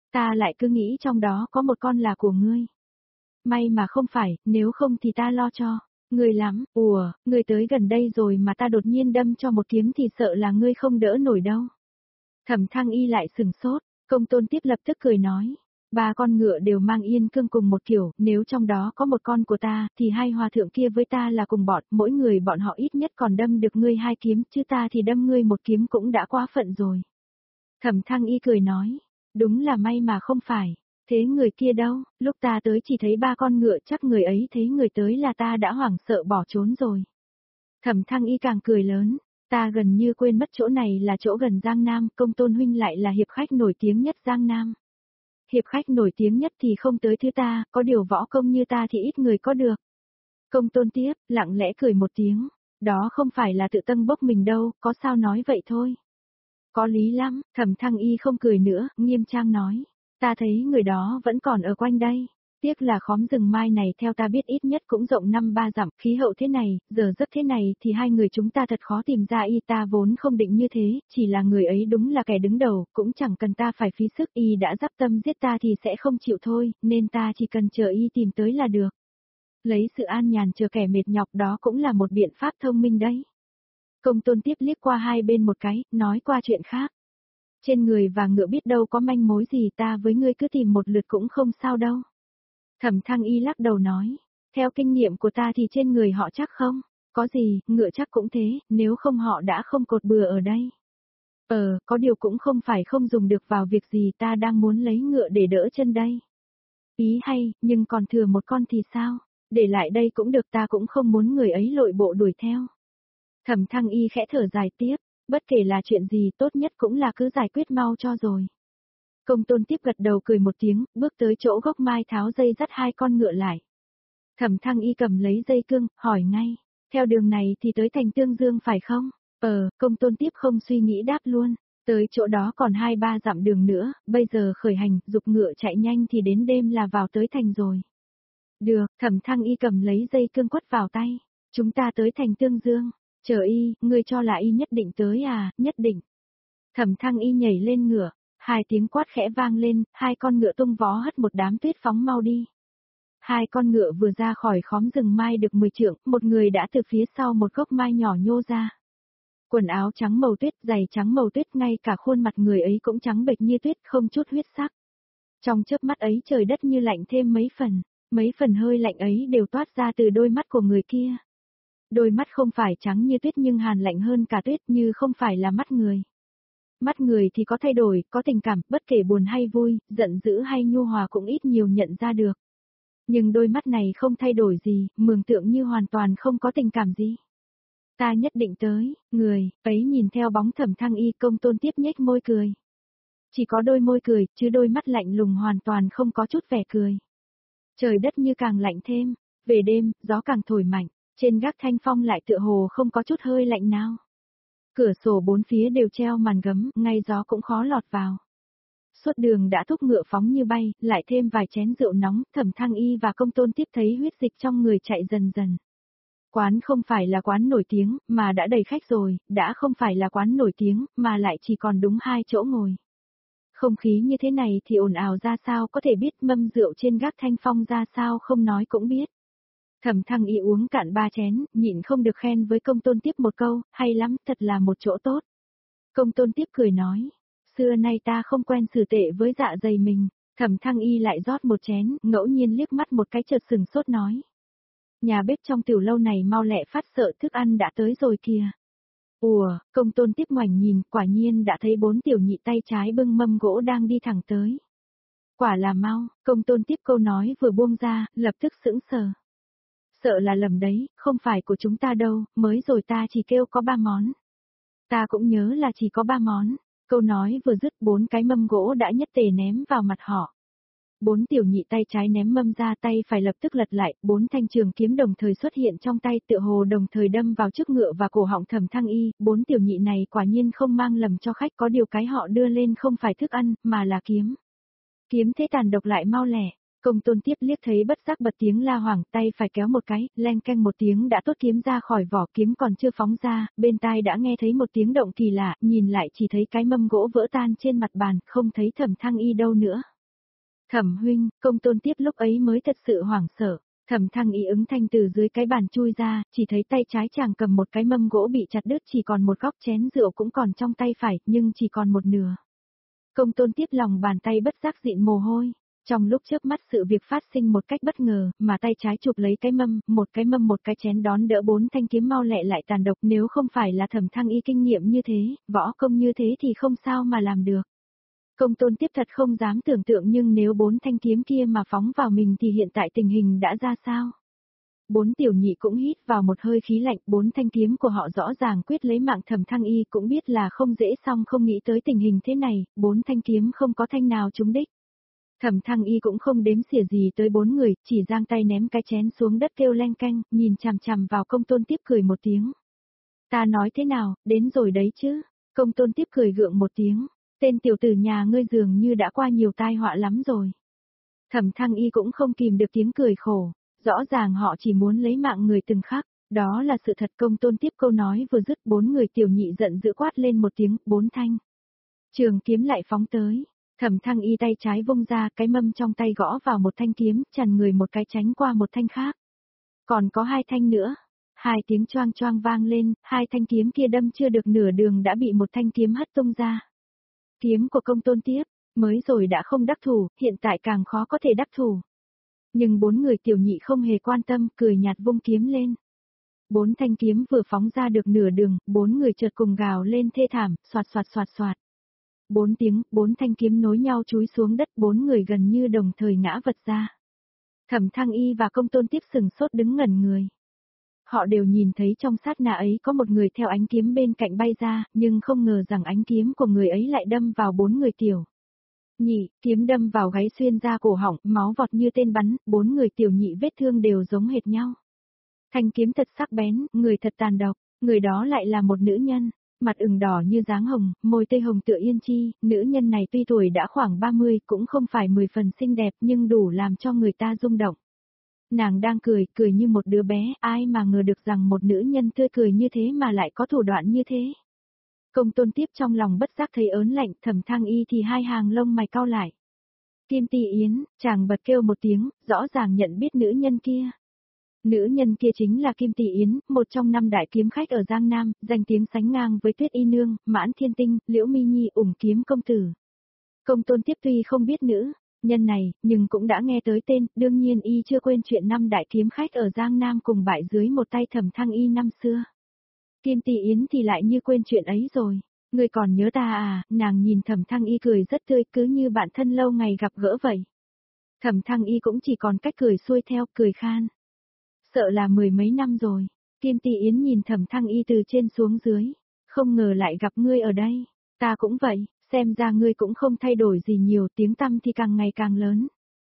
Ta lại cứ nghĩ trong đó có một con là của ngươi. May mà không phải, nếu không thì ta lo cho. Ngươi lắm, ngươi tới gần đây rồi mà ta đột nhiên đâm cho một kiếm thì sợ là ngươi không đỡ nổi đâu. Thẩm Thăng Y lại sừng sốt, Công Tôn Tiếp lập tức cười nói. Ba con ngựa đều mang yên cương cùng một kiểu, nếu trong đó có một con của ta, thì hai hòa thượng kia với ta là cùng bọn, mỗi người bọn họ ít nhất còn đâm được ngươi 2 kiếm, chứ ta thì đâm ngươi 1 kiếm cũng đã quá phận rồi. Thẩm Thăng Y cười nói, đúng là may mà không phải, thế người kia đâu, lúc ta tới chỉ thấy 3 con ngựa, chắc người ấy thấy người tới là ta đã hoảng sợ bỏ trốn rồi. Thẩm Thăng Y càng cười lớn, ta gần như quên mất chỗ này là chỗ gần Giang Nam, Công Tôn huynh lại là hiệp khách nổi tiếng nhất Giang Nam. Hiệp khách nổi tiếng nhất thì không tới thứ ta, có điều võ công như ta thì ít người có được. Công Tôn Tiếp, lặng lẽ cười một tiếng, đó không phải là tự tâng bốc mình đâu, có sao nói vậy thôi. Có lý lắm, Thẩm Thăng Y không cười nữa, nghiêm trang nói, ta thấy người đó vẫn còn ở quanh đây. Tiếc là khóm rừng mai này theo ta biết ít nhất cũng rộng 5-3 dặm, khí hậu thế này, giờ giấc thế này thì hai người chúng ta thật khó tìm ra y, ta vốn không định như thế, chỉ là người ấy đúng là kẻ đứng đầu, cũng chẳng cần ta phải phí sức, y đã dắp tâm giết ta thì sẽ không chịu thôi, nên ta chỉ cần chờ y tìm tới là được. Lấy sự an nhàn chờ kẻ mệt nhọc đó cũng là một biện pháp thông minh đấy. Công Tôn Tiếp liếc qua hai bên một cái, nói qua chuyện khác. Trên người và ngựa biết đâu có manh mối gì, ta với ngươi cứ tìm một lượt cũng không sao đâu. Thẩm Thăng Y lắc đầu nói, theo kinh nghiệm của ta thì trên người họ chắc không, có gì, ngựa chắc cũng thế, nếu không họ đã không cột bừa ở đây. Có điều cũng không phải không dùng được vào việc gì, ta đang muốn lấy ngựa để đỡ chân đây. Ý hay, nhưng còn thừa một con thì sao, để lại đây cũng được, ta cũng không muốn người ấy lội bộ đuổi theo. Thẩm Thăng Y khẽ thở dài tiếp, bất kể là chuyện gì tốt nhất cũng là cứ giải quyết mau cho rồi. Công Tôn Tiếp gật đầu cười một tiếng, bước tới chỗ gốc mai tháo dây dắt hai con ngựa lại. Thẩm Thăng Y cầm lấy dây cương, hỏi ngay, theo đường này thì tới thành Tương Dương phải không? Công Tôn Tiếp không suy nghĩ đáp luôn, tới chỗ đó còn 2-3 dặm đường nữa, bây giờ khởi hành, dục ngựa chạy nhanh thì đến đêm là vào tới thành rồi. Được, Thẩm Thăng Y cầm lấy dây cương quất vào tay, chúng ta tới thành Tương Dương, chờ y, ngươi cho là y nhất định tới à, nhất định. Thẩm Thăng Y nhảy lên ngựa. 2 tiếng quát khẽ vang lên, 2 con ngựa tung vó hất một đám tuyết phóng mau đi. 2 con ngựa vừa ra khỏi khóm rừng mai được 10 trượng, một người đã từ phía sau một gốc mai nhỏ nhô ra. Quần áo trắng màu tuyết, giày trắng màu tuyết, ngay cả khuôn mặt người ấy cũng trắng bệch như tuyết, không chút huyết sắc. Trong chớp mắt ấy trời đất như lạnh thêm mấy phần hơi lạnh ấy đều toát ra từ đôi mắt của người kia. Đôi mắt không phải trắng như tuyết nhưng hàn lạnh hơn cả tuyết, như không phải là mắt người. Mắt người thì có thay đổi, có tình cảm, bất kể buồn hay vui, giận dữ hay nhu hòa cũng ít nhiều nhận ra được. Nhưng đôi mắt này không thay đổi gì, mường tượng như hoàn toàn không có tình cảm gì. Ta nhất định tới, người ấy nhìn theo bóng Thẩm Thăng Y, Công Tôn Tiếp nhếch môi cười. Chỉ có đôi môi cười, chứ đôi mắt lạnh lùng hoàn toàn không có chút vẻ cười. Trời đất như càng lạnh thêm, về đêm, gió càng thổi mạnh, trên gác thanh phong lại tựa hồ không có chút hơi lạnh nào. Cửa sổ 4 phía đều treo màn gấm, ngay gió cũng khó lọt vào. Suốt đường đã thúc ngựa phóng như bay, lại thêm vài chén rượu nóng, Thẩm Thăng Y và Công Tôn Tiếp thấy huyết dịch trong người chạy dần dần. Quán không phải là quán nổi tiếng, mà đã đầy khách rồi, đã không phải là quán nổi tiếng, mà lại chỉ còn đúng 2 chỗ ngồi. Không khí như thế này thì ồn ào ra sao có thể biết, mâm rượu trên gác thanh phong ra sao không nói cũng biết. Thẩm Thăng Y uống cạn 3 chén, nhịn không được khen với Công Tôn Tiếp một câu, hay lắm, thật là một chỗ tốt. Công Tôn Tiếp cười nói, xưa nay ta không quen xử tệ với dạ dày mình. Thẩm Thăng Y lại rót một chén, ngẫu nhiên liếc mắt một cái chợt sừng sốt nói. Nhà bếp trong tiểu lâu này mau lẹ phát, sợ thức ăn đã tới rồi kìa. Công Tôn Tiếp ngoảnh nhìn, quả nhiên đã thấy 4 tiểu nhị tay trái bưng mâm gỗ đang đi thẳng tới. Quả là mau, Công Tôn Tiếp câu nói vừa buông ra, lập tức sững sờ. Sợ là lầm đấy, không phải của chúng ta đâu, mới rồi ta chỉ kêu có 3 món. Ta cũng nhớ là chỉ có 3 món. Câu nói vừa dứt, 4 cái mâm gỗ đã nhất tề ném vào mặt họ. 4 tiểu nhị tay trái ném mâm ra, tay phải lập tức lật lại, 4 thanh trường kiếm đồng thời xuất hiện trong tay, tựa hồ đồng thời đâm vào trước ngựa và cổ họng Thẩm Thăng Y. 4 tiểu nhị này quả nhiên không mang lầm cho khách, có điều cái họ đưa lên không phải thức ăn, mà là kiếm. Kiếm thế tàn độc lại mau lẹ. Công Tôn Tiếp liếc thấy bất giác bật tiếng la hoảng, tay phải kéo một cái, leng keng một tiếng đã tốt kiếm ra khỏi vỏ, kiếm còn chưa phóng ra, bên tai đã nghe thấy một tiếng động kỳ lạ, nhìn lại chỉ thấy cái mâm gỗ vỡ tan trên mặt bàn, không thấy Thẩm Thăng Y đâu nữa. Thẩm huynh, Công Tôn Tiếp lúc ấy mới thật sự hoảng sợ. Thẩm Thăng Y ứng thanh từ dưới cái bàn chui ra, chỉ thấy tay trái chàng cầm một cái mâm gỗ bị chặt đứt, chỉ còn một góc chén rượu cũng còn trong tay phải, nhưng chỉ còn một nửa. Công Tôn Tiếp lòng bàn tay bất giác dịn mồ hôi. Trong lúc trước mắt sự việc phát sinh một cách bất ngờ, mà tay trái chụp lấy cái mâm, một cái chén đón đỡ 4 thanh kiếm mau lẹ lại tàn độc, nếu không phải là Thẩm Thăng Y kinh nghiệm như thế, võ công như thế thì không sao mà làm được. Công Tôn Tiếp thật không dám tưởng tượng, nhưng nếu 4 thanh kiếm kia mà phóng vào mình thì hiện tại tình hình đã ra sao? 4 tiểu nhị cũng hít vào một hơi khí lạnh, 4 thanh kiếm của họ rõ ràng quyết lấy mạng Thẩm Thăng Y, cũng biết là không dễ, xong không nghĩ tới tình hình thế này, 4 thanh kiếm không có thanh nào trúng đích. Thẩm Thăng Y cũng không đếm xỉa gì tới 4 người, chỉ giang tay ném cái chén xuống đất kêu leng keng, nhìn chằm chằm vào Công Tôn Tiếp cười một tiếng. Ta nói thế nào, đến rồi đấy chứ? Công Tôn Tiếp cười gượng một tiếng. Tên tiểu tử nhà ngươi dường như đã qua nhiều tai họa lắm rồi. Thẩm Thăng Y cũng không kìm được tiếng cười khổ, rõ ràng họ chỉ muốn lấy mạng người từng khắc, đó là sự thật. Công Tôn Tiếp câu nói vừa dứt, 4 người tiểu nhị giận dữ quát lên một tiếng, 4 thanh. Trường kiếm lại phóng tới, Thẩm Thăng Y tay trái vung ra, cái mâm trong tay gõ vào một thanh kiếm, chằn người một cái tránh qua một thanh khác. Còn có 2 thanh nữa. 2 tiếng choang choang vang lên, 2 thanh kiếm kia đâm chưa được nửa đường đã bị một thanh kiếm hất tung ra. Kiếm của Công Tôn Tiếp, mới rồi đã không đắc thủ, hiện tại càng khó có thể đắc thủ. Nhưng 4 người tiểu nhị không hề quan tâm, cười nhạt vung kiếm lên. 4 thanh kiếm vừa phóng ra được nửa đường, 4 người chợt cùng gào lên thê thảm, xoạt xoạt xoạt xoạt. 4 tiếng, 4 thanh kiếm nối nhau chúi xuống đất, 4 người gần như đồng thời ngã vật ra. Thẩm Thăng Y và Công Tôn Tiếp sừng sốt đứng ngẩn người. Họ đều nhìn thấy trong sát na ấy có một người theo ánh kiếm bên cạnh bay ra, nhưng không ngờ rằng ánh kiếm của người ấy lại đâm vào 4 người tiểu nhị, kiếm đâm vào gáy xuyên ra cổ họng, máu vọt như tên bắn, 4 người tiểu nhị vết thương đều giống hệt nhau. Thanh kiếm thật sắc bén, người thật tàn độc, người đó lại là một nữ nhân, mặt ửng đỏ như dáng hồng, môi tây hồng tựa yên chi, nữ nhân này tuy tuổi đã khoảng 30, cũng không phải 10 phần xinh đẹp nhưng đủ làm cho người ta rung động. Nàng đang cười, cười như một đứa bé, ai mà ngờ được rằng một nữ nhân tươi cười như thế mà lại có thủ đoạn như thế. Công Tôn Tiếp trong lòng bất giác thấy ớn lạnh, Thẩm Thăng Y thì 2 hàng lông mày cau lại. Kim Tỷ Yến, chàng bật kêu một tiếng, rõ ràng nhận biết nữ nhân kia. Nữ nhân kia chính là Kim Tỷ Yến, một trong 5 đại kiếm khách ở Giang Nam, danh tiếng sánh ngang với Tuyết Y Nương, Mãn Thiên Tinh, Liễu Mi Nhi, Ủng Kiếm Công Tử. Công Tôn Tiếp tuy không biết nữ nhân này, nhưng cũng đã nghe tới tên, đương nhiên y chưa quên chuyện 5 đại kiếm khách ở Giang Nam cùng bại dưới một tay Thẩm Thăng Y năm xưa. Kim Tỷ Yến thì lại như quên chuyện ấy rồi. Ngươi còn nhớ ta à? Nàng nhìn Thẩm Thăng Y cười rất tươi, cứ như bạn thân lâu ngày gặp gỡ vậy. Thẩm Thăng Y cũng chỉ còn cách cười xuôi theo, cười khan. Sợ là 10 mấy năm rồi. Kim Tỷ Yến nhìn Thẩm Thăng Y từ trên xuống dưới. Không ngờ lại gặp ngươi ở đây. Ta cũng vậy, xem ra ngươi cũng không thay đổi gì nhiều, tiếng tăm thì càng ngày càng lớn.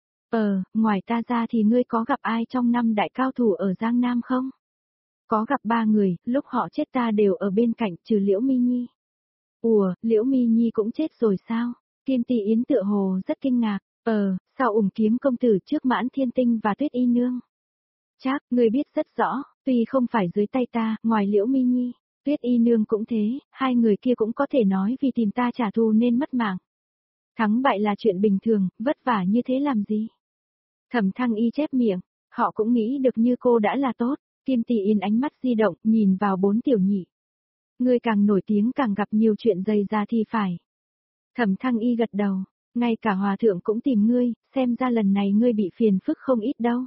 Ngoài ta ra thì ngươi có gặp ai trong 5 đại cao thủ ở Giang Nam không? Có gặp 3 người, lúc họ chết ta đều ở bên cạnh, trừ Liễu Mi Nhi. Ủa, Liễu Mi Nhi cũng chết rồi sao? Kim Tỷ Yến tựa hồ rất kinh ngạc. Sao Ủng Kiếm Công Tử trước Mãn Thiên Tinh và Tuyết Y Nương? Chắc, ngươi biết rất rõ, tuy không phải dưới tay ta, ngoài Liễu Mi Nhi, Tuyết Y Nương cũng thế, 2 người kia cũng có thể nói vì tìm ta trả thù nên mất mạng. Thắng bại là chuyện bình thường, vất vả như thế làm gì? Thẩm Thăng Y chép miệng, họ cũng nghĩ được như cô đã là tốt. Kim Tỷ Yến ánh mắt di động, nhìn vào 4 tiểu nhị. Ngươi càng nổi tiếng càng gặp nhiều chuyện dày ra thì phải. Thẩm Thăng Y gật đầu, ngay cả hòa thượng cũng tìm ngươi, xem ra lần này ngươi bị phiền phức không ít đâu.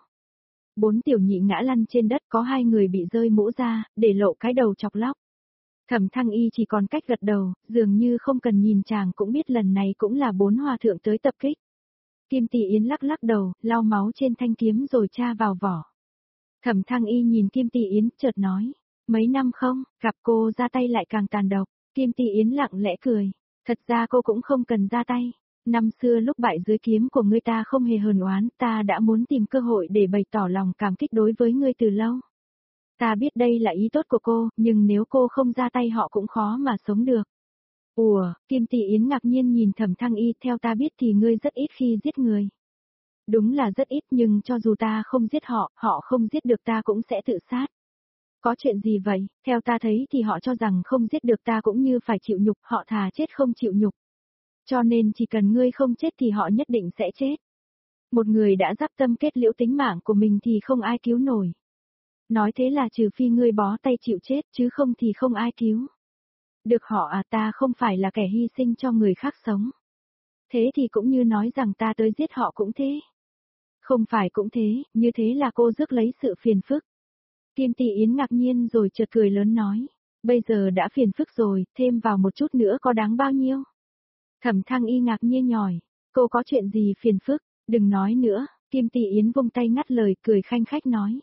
4 tiểu nhị ngã lăn trên đất, có 2 người bị rơi mũ ra, để lộ cái đầu chọc lóc. Thẩm Thăng Y chỉ còn cách gật đầu, dường như không cần nhìn chàng cũng biết lần này cũng là 4 hòa thượng tới tập kích. Kim Tỷ Yến lắc lắc đầu, lau máu trên thanh kiếm rồi tra vào vỏ. Thẩm Thăng Y nhìn Kim Tỷ Yến, chợt nói, mấy năm không, gặp cô ra tay lại càng tàn độc. Kim Tỷ Yến lặng lẽ cười, thật ra cô cũng không cần ra tay. Năm xưa lúc bại dưới kiếm của ngươi ta không hề hờn oán, ta đã muốn tìm cơ hội để bày tỏ lòng cảm kích đối với ngươi từ lâu. Ta biết đây là ý tốt của cô, nhưng nếu cô không ra tay họ cũng khó mà sống được. Ủa, Kim Tỷ Yến ngạc nhiên nhìn Thẩm Thăng Y, theo ta biết thì ngươi rất ít khi giết người. Đúng là rất ít, nhưng cho dù ta không giết họ, họ không giết được ta cũng sẽ tự sát. Có chuyện gì vậy? Theo ta thấy thì họ cho rằng không giết được ta cũng như phải chịu nhục, họ thà chết không chịu nhục. Cho nên chỉ cần ngươi không chết thì họ nhất định sẽ chết. Một người đã dắp tâm kết liễu tính mạng của mình thì không ai cứu nổi. Nói thế là trừ phi ngươi bó tay chịu chết chứ không thì không ai cứu. Được họ à, ta không phải là kẻ hy sinh cho người khác sống. Thế thì cũng như nói rằng ta tới giết họ cũng thế. Không phải cũng thế, như thế là cô rước lấy sự phiền phức. Kim Tỷ Yến ngạc nhiên rồi chợt cười lớn nói. Bây giờ đã phiền phức rồi, thêm vào một chút nữa có đáng bao nhiêu? Thẩm Thăng Y ngạc nhiên nhỏi. Cô có chuyện gì phiền phức? Đừng nói nữa, Kim Tỷ Yến vung tay ngắt lời cười khanh khách nói.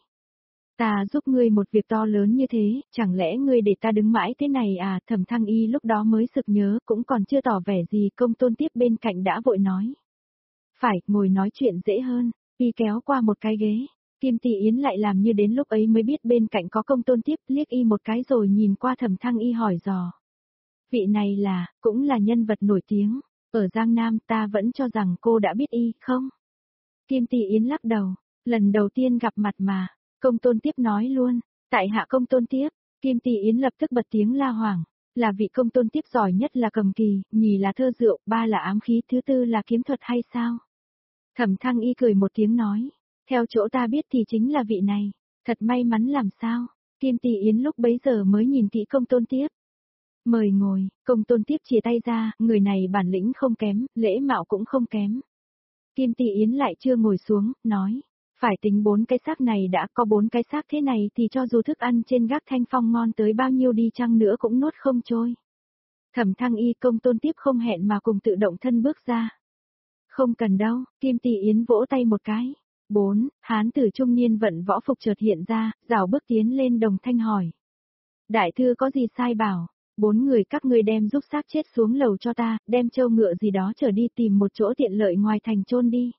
Ta giúp ngươi một việc to lớn như thế, chẳng lẽ ngươi để ta đứng mãi thế này à? Thẩm Thăng Y lúc đó mới sực nhớ, cũng còn chưa tỏ vẻ gì, Công Tôn Tiếp bên cạnh đã vội nói. Phải, ngồi nói chuyện dễ hơn, y kéo qua một cái ghế. Kim Tỷ Yến lại làm như đến lúc ấy mới biết bên cạnh có Công Tôn Tiếp, liếc y một cái rồi nhìn qua Thẩm Thăng Y hỏi dò. Vị này cũng là nhân vật nổi tiếng, ở Giang Nam ta vẫn cho rằng cô đã biết y, không? Kim Tỷ Yến lắc đầu, lần đầu tiên gặp mặt mà, Công Tôn Tiếp nói luôn, tại hạ Công Tôn Tiếp, Kim Tỷ Yến lập tức bật tiếng la hoảng, là vị Công Tôn Tiếp giỏi nhất là cầm kỳ, nhì là thơ rượu, ba là ám khí, thứ tư là kiếm thuật hay sao? Thẩm Thăng Y cười một tiếng nói, theo chỗ ta biết thì chính là vị này, thật may mắn làm sao? Kim Tỷ Yến lúc bấy giờ mới nhìn kỹ Công Tôn Tiếp. Mời ngồi, Công Tôn Tiếp chìa tay ra, người này bản lĩnh không kém, lễ mạo cũng không kém. Kim Tỷ Yến lại chưa ngồi xuống, nói, phải tính 4 cái xác này đã, có 4 cái xác thế này thì cho dù thức ăn trên gác Thanh Phong ngon tới bao nhiêu đi chăng nữa cũng nuốt không trôi. Thẩm Thăng Y Công Tôn Tiếp không hẹn mà cùng tự động thân bước ra. Không cần đâu, Kim Tỷ Yến vỗ tay một cái. 4, hán tử trung niên vận võ phục chợt hiện ra, rảo bước tiến lên Đồng Thanh hỏi. Đại thư có gì sai bảo? 4 người các ngươi đem giúp xác chết xuống lầu cho ta, đem trâu ngựa gì đó trở đi tìm một chỗ tiện lợi ngoài thành chôn đi.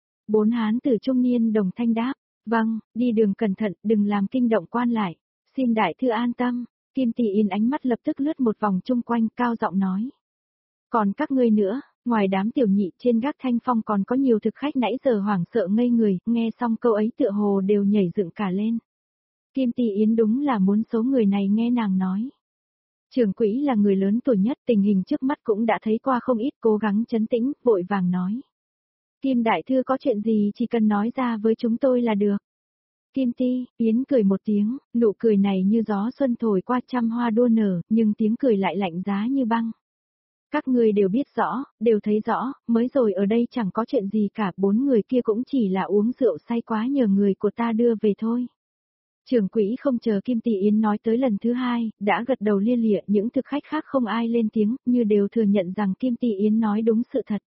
4 hán tử trung niên Đồng Thanh đáp, vâng, đi đường cẩn thận, đừng làm kinh động quan lại, xin đại thư an tâm. Kim Tỷ Yến ánh mắt lập tức lướt một vòng chung quanh, cao giọng nói. Còn các ngươi nữa, ngoài đám tiểu nhị trên gác Thanh Phong còn có nhiều thực khách nãy giờ hoảng sợ ngây người, nghe xong câu ấy tựa hồ đều nhảy dựng cả lên. Kim Tỷ Yến đúng là muốn số người này nghe nàng nói. Trưởng quỹ là người lớn tuổi nhất, tình hình trước mắt cũng đã thấy qua không ít, cố gắng trấn tĩnh, vội vàng nói. Kim đại thư có chuyện gì chỉ cần nói ra với chúng tôi là được. Kim Tỷ Yến cười một tiếng, nụ cười này như gió xuân thổi qua trăm hoa đua nở, nhưng tiếng cười lại lạnh giá như băng. Các người đều biết rõ, đều thấy rõ, mới rồi ở đây chẳng có chuyện gì cả, 4 người kia cũng chỉ là uống rượu say quá nhờ người của ta đưa về thôi. Trưởng quỹ không chờ Kim Tỷ Yến nói tới lần thứ hai, đã gật đầu lia lịa, những thực khách khác không ai lên tiếng, như đều thừa nhận rằng Kim Tỷ Yến nói đúng sự thật.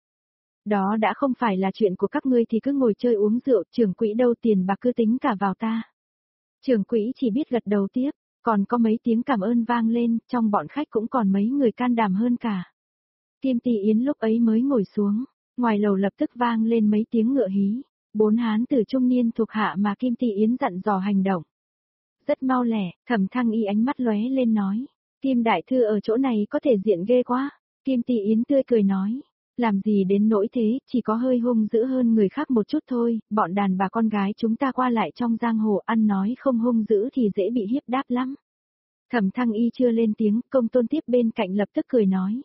Đó đã không phải là chuyện của các ngươi thì cứ ngồi chơi uống rượu, trưởng quỹ đâu tiền bạc cứ tính cả vào ta. Trưởng quỹ chỉ biết gật đầu tiếp, còn có mấy tiếng cảm ơn vang lên, trong bọn khách cũng còn mấy người can đảm hơn cả. Kim Tỷ Yến lúc ấy mới ngồi xuống, ngoài lầu lập tức vang lên mấy tiếng ngựa hí, 4 hán tử trung niên thuộc hạ mà Kim Tỷ Yến dặn dò hành động. Rất mau lẻ, Thẩm Thăng Y ánh mắt lóe lên nói, Kim đại thư ở chỗ này có thể diện ghê quá. Kim Tỷ Yến tươi cười nói, làm gì đến nỗi thế, chỉ có hơi hung dữ hơn người khác một chút thôi, bọn đàn bà con gái chúng ta qua lại trong giang hồ ăn nói không hung dữ thì dễ bị hiếp đáp lắm. Thẩm Thăng Y chưa lên tiếng, Công Tôn Tiếp bên cạnh lập tức cười nói.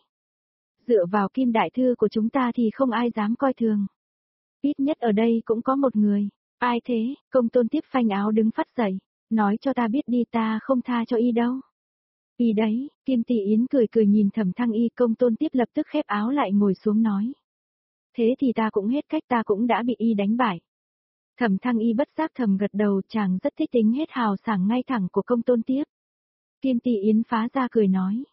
Dựa vào Kim đại thư của chúng ta thì không ai dám coi thường. Ít nhất ở đây cũng có một người. Ai thế? Công Tôn Tiếp phanh áo đứng phắt dậy. Nói cho ta biết đi, ta không tha cho y đâu. Y đấy, Kim Tỷ Yến cười cười nhìn Thẩm Thăng Y. Công Tôn Tiếp lập tức khép áo lại ngồi xuống nói. Thế thì ta cũng hết cách, ta cũng đã bị y đánh bại. Thẩm Thăng Y bất giác thầm gật đầu, chàng rất thích tính hết hào sảng ngay thẳng của Công Tôn Tiếp. Kim Tỷ Yến phá ra cười nói.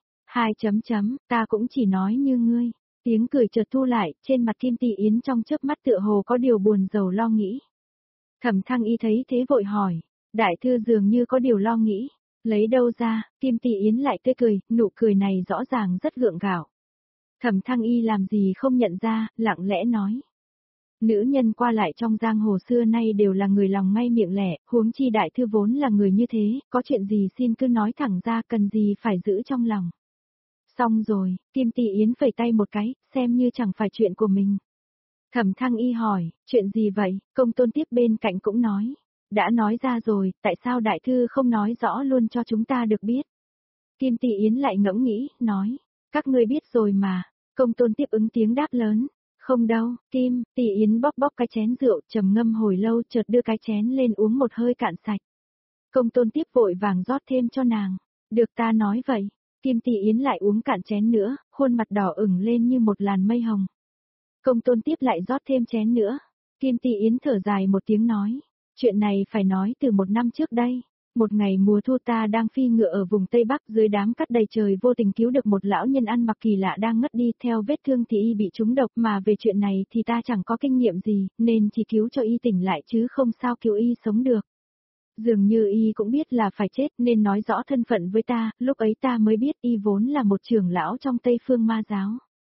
Ta cũng chỉ nói như ngươi. Tiếng cười chợt thu lại, trên mặt Kim Tỷ Yến trong chớp mắt tựa hồ có điều buồn rầu lo nghĩ. Thẩm Thăng Y thấy thế vội hỏi. Đại thư dường như có điều lo nghĩ. Lấy đâu ra? Kim Tỷ Yến lại tươi cười, nụ cười này rõ ràng rất gượng gạo. Thẩm Thăng Y làm gì không nhận ra, lặng lẽ nói. Nữ nhân qua lại trong giang hồ xưa nay đều là người lòng ngay miệng lẻ, huống chi đại thư vốn là người như thế, có chuyện gì xin cứ nói thẳng ra, cần gì phải giữ trong lòng. Xong rồi, Kim Tỷ Yến phẩy tay một cái, xem như chẳng phải chuyện của mình. Thẩm Thăng Y hỏi, chuyện gì vậy? Công Tôn Tiếp bên cạnh cũng nói. Đã nói ra rồi, tại sao đại thư không nói rõ luôn cho chúng ta được biết? Kim Tỷ Yến lại ngẫm nghĩ, nói. Các ngươi biết rồi mà. Công Tôn Tiếp ứng tiếng đáp lớn. Không đâu, Kim, Tỷ Yến bóp bóp cái chén rượu, trầm ngâm hồi lâu chợt đưa cái chén lên uống một hơi cạn sạch. Công Tôn Tiếp vội vàng rót thêm cho nàng. Được ta nói vậy. Kim Tỷ Yến lại uống cạn chén nữa, khuôn mặt đỏ ửng lên như một làn mây hồng. Công Tôn Tiếp lại rót thêm chén nữa. Kim Tỷ Yến thở dài một tiếng nói. Chuyện này phải nói từ 1 năm trước đây. Một ngày mùa thu ta đang phi ngựa ở vùng Tây Bắc dưới đám cát đầy trời vô tình cứu được một lão nhân ăn mặc kỳ lạ đang ngất đi theo vết thương thì y bị trúng độc mà về chuyện này thì ta chẳng có kinh nghiệm gì nên chỉ cứu cho y tỉnh lại chứ không sao cứu y sống được. Dường như y cũng biết là phải chết nên nói rõ thân phận với ta, lúc ấy ta mới biết y vốn là một trưởng lão trong Tây Phương Ma giáo.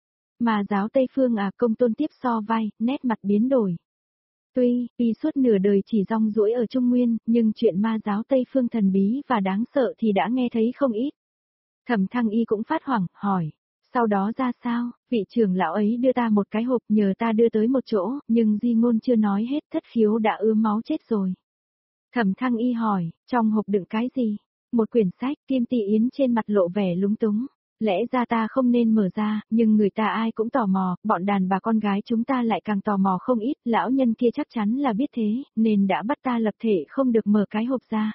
Ma giáo Tây Phương à? Công Tôn Tiếp so vai, nét mặt biến đổi. Tuy, y suốt nửa đời chỉ rong ruổi ở Trung Nguyên, nhưng chuyện ma giáo Tây Phương thần bí và đáng sợ thì đã nghe thấy không ít. Thẩm Thăng Y cũng phát hoảng, hỏi. Sau đó ra sao? Vị trưởng lão ấy đưa ta một cái hộp nhờ ta đưa tới một chỗ, nhưng di ngôn chưa nói hết, Thất Khiếu đã ứa máu chết rồi. Thẩm Thăng Y hỏi, trong hộp đựng cái gì? Một quyển sách. Kim Tỷ Yến trên mặt lộ vẻ lúng túng. Lẽ ra ta không nên mở ra, nhưng người ta ai cũng tò mò, bọn đàn bà con gái chúng ta lại càng tò mò không ít, lão nhân kia chắc chắn là biết thế, nên đã bắt ta lập thể không được mở cái hộp ra.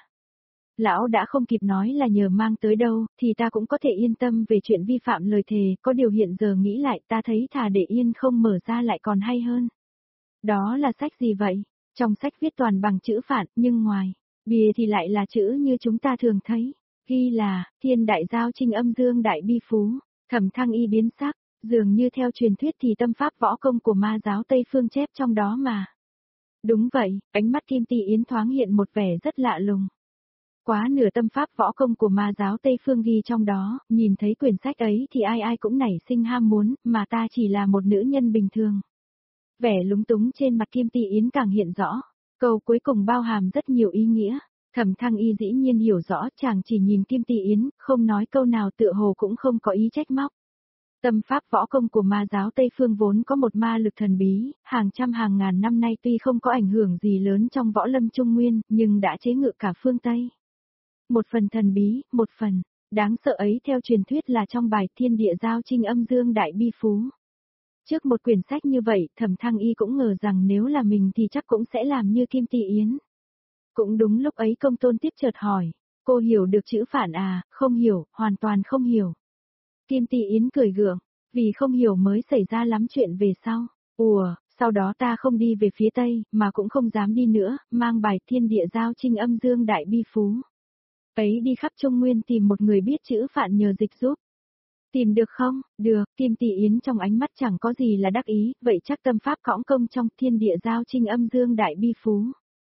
Lão đã không kịp nói là nhờ mang tới đâu, thì ta cũng có thể yên tâm về chuyện vi phạm lời thề, có điều hiện giờ nghĩ lại ta thấy thà để yên không mở ra lại còn hay hơn. Đó là sách gì vậy? Trong sách viết toàn bằng chữ phạn, nhưng ngoài bìa thì lại là chữ như chúng ta thường thấy. Ghi là, Thiên Đại Giao Trinh Âm Dương Đại Bi Phú. Thẩm Thăng Y biến sắc, dường như theo truyền thuyết thì tâm pháp võ công của ma giáo Tây Phương chép trong đó mà. Đúng vậy, ánh mắt Kim Tỷ Yến thoáng hiện một vẻ rất lạ lùng. Quá nửa tâm pháp võ công của ma giáo Tây Phương ghi trong đó, nhìn thấy quyển sách ấy thì ai ai cũng nảy sinh ham muốn, mà ta chỉ là một nữ nhân bình thường. Vẻ lúng túng trên mặt Kim Tỷ Yến càng hiện rõ, câu cuối cùng bao hàm rất nhiều ý nghĩa. Thẩm Thăng Y dĩ nhiên hiểu rõ, chàng chỉ nhìn Kim Tỷ Yến, không nói câu nào tựa hồ cũng không có ý trách móc. Tâm pháp võ công của ma giáo Tây Phương vốn có một ma lực thần bí, hàng trăm hàng ngàn năm nay tuy không có ảnh hưởng gì lớn trong võ lâm Trung Nguyên, nhưng đã chế ngự cả phương Tây. Một phần thần bí, một phần đáng sợ ấy theo truyền thuyết là trong bài Thiên Địa Giao Trinh Âm Dương Đại Bi Phú. Trước một quyển sách như vậy, Thẩm Thăng Y cũng ngờ rằng nếu là mình thì chắc cũng sẽ làm như Kim Tỷ Yến. Cũng đúng lúc ấy Công Tôn Tiếp chợt hỏi, cô hiểu được chữ phản à? Không hiểu, hoàn toàn không hiểu. Kim Tỷ Yến cười gượng, vì không hiểu mới xảy ra lắm chuyện về sau. Sau đó ta không đi về phía Tây, mà cũng không dám đi nữa, mang bài Thiên Địa Giao Trinh Âm Dương Đại Bi Phú. Ấy đi khắp Trung Nguyên tìm một người biết chữ phạn nhờ dịch giúp. Tìm được không? Được, Kim Tỷ Yến trong ánh mắt chẳng có gì là đắc ý, vậy chắc tâm pháp cõng công trong Thiên Địa Giao Trinh Âm Dương Đại Bi Phú.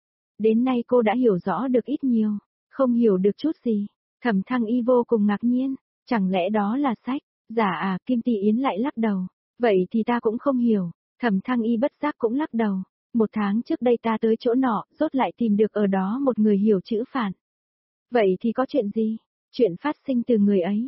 Đến nay cô đã hiểu rõ được ít nhiều, không hiểu được chút gì. Thẩm Thăng Y vô cùng ngạc nhiên, chẳng lẽ đó là sách? Giả à? Kim Tỷ Yến lại lắc đầu. Vậy thì ta cũng không hiểu. Thẩm Thăng Y bất giác cũng lắc đầu. 1 tháng trước đây ta tới chỗ nọ, rốt lại tìm được ở đó một người hiểu chữ phạn. Vậy thì có chuyện gì? Chuyện phát sinh từ người ấy.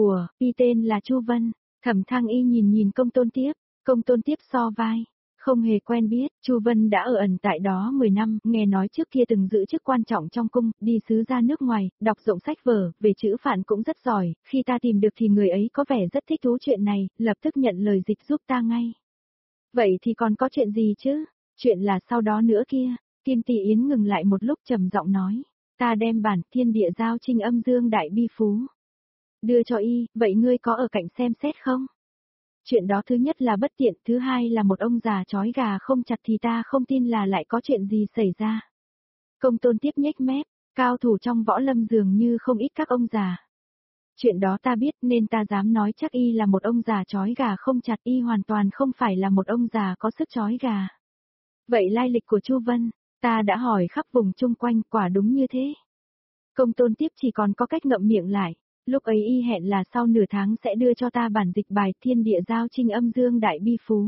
Y tên là Chu Vân. Thẩm Thăng Y nhìn Công Tôn Tiếp. Công Tôn Tiếp so vai. Không hề quen biết, Chu Vân đã ở ẩn tại đó 10 năm, nghe nói trước kia từng giữ chức quan trọng trong cung, đi sứ ra nước ngoài, đọc rộng sách vở, về chữ phạn cũng rất giỏi, khi ta tìm được thì người ấy có vẻ rất thích thú chuyện này, lập tức nhận lời dịch giúp ta ngay. Vậy thì còn có chuyện gì chứ? Chuyện là sau đó nữa kia. Kim Tỷ Yến ngừng lại một lúc trầm giọng nói, ta đem bản Thiên Địa Giao Trinh Âm Dương Đại Bi Phú đưa cho y, vậy ngươi có ở cạnh xem xét không? Chuyện đó thứ nhất là bất tiện, thứ hai là một ông già trói gà không chặt thì ta không tin là lại có chuyện gì xảy ra. Công Tôn Tiếp nhếch mép, cao thủ trong võ lâm dường như không ít các ông già. Chuyện đó ta biết nên ta dám nói chắc y là một ông già trói gà không chặt, y hoàn toàn không phải là một ông già có sức trói gà. Vậy lai lịch của Chu Vân, ta đã hỏi khắp vùng chung quanh, quả đúng như thế. Công Tôn Tiếp chỉ còn có cách ngậm miệng lại. Lúc ấy y hẹn là sau nửa tháng sẽ đưa cho ta bản dịch bài Thiên Địa Giao Trinh Âm Dương Đại Bi Phú.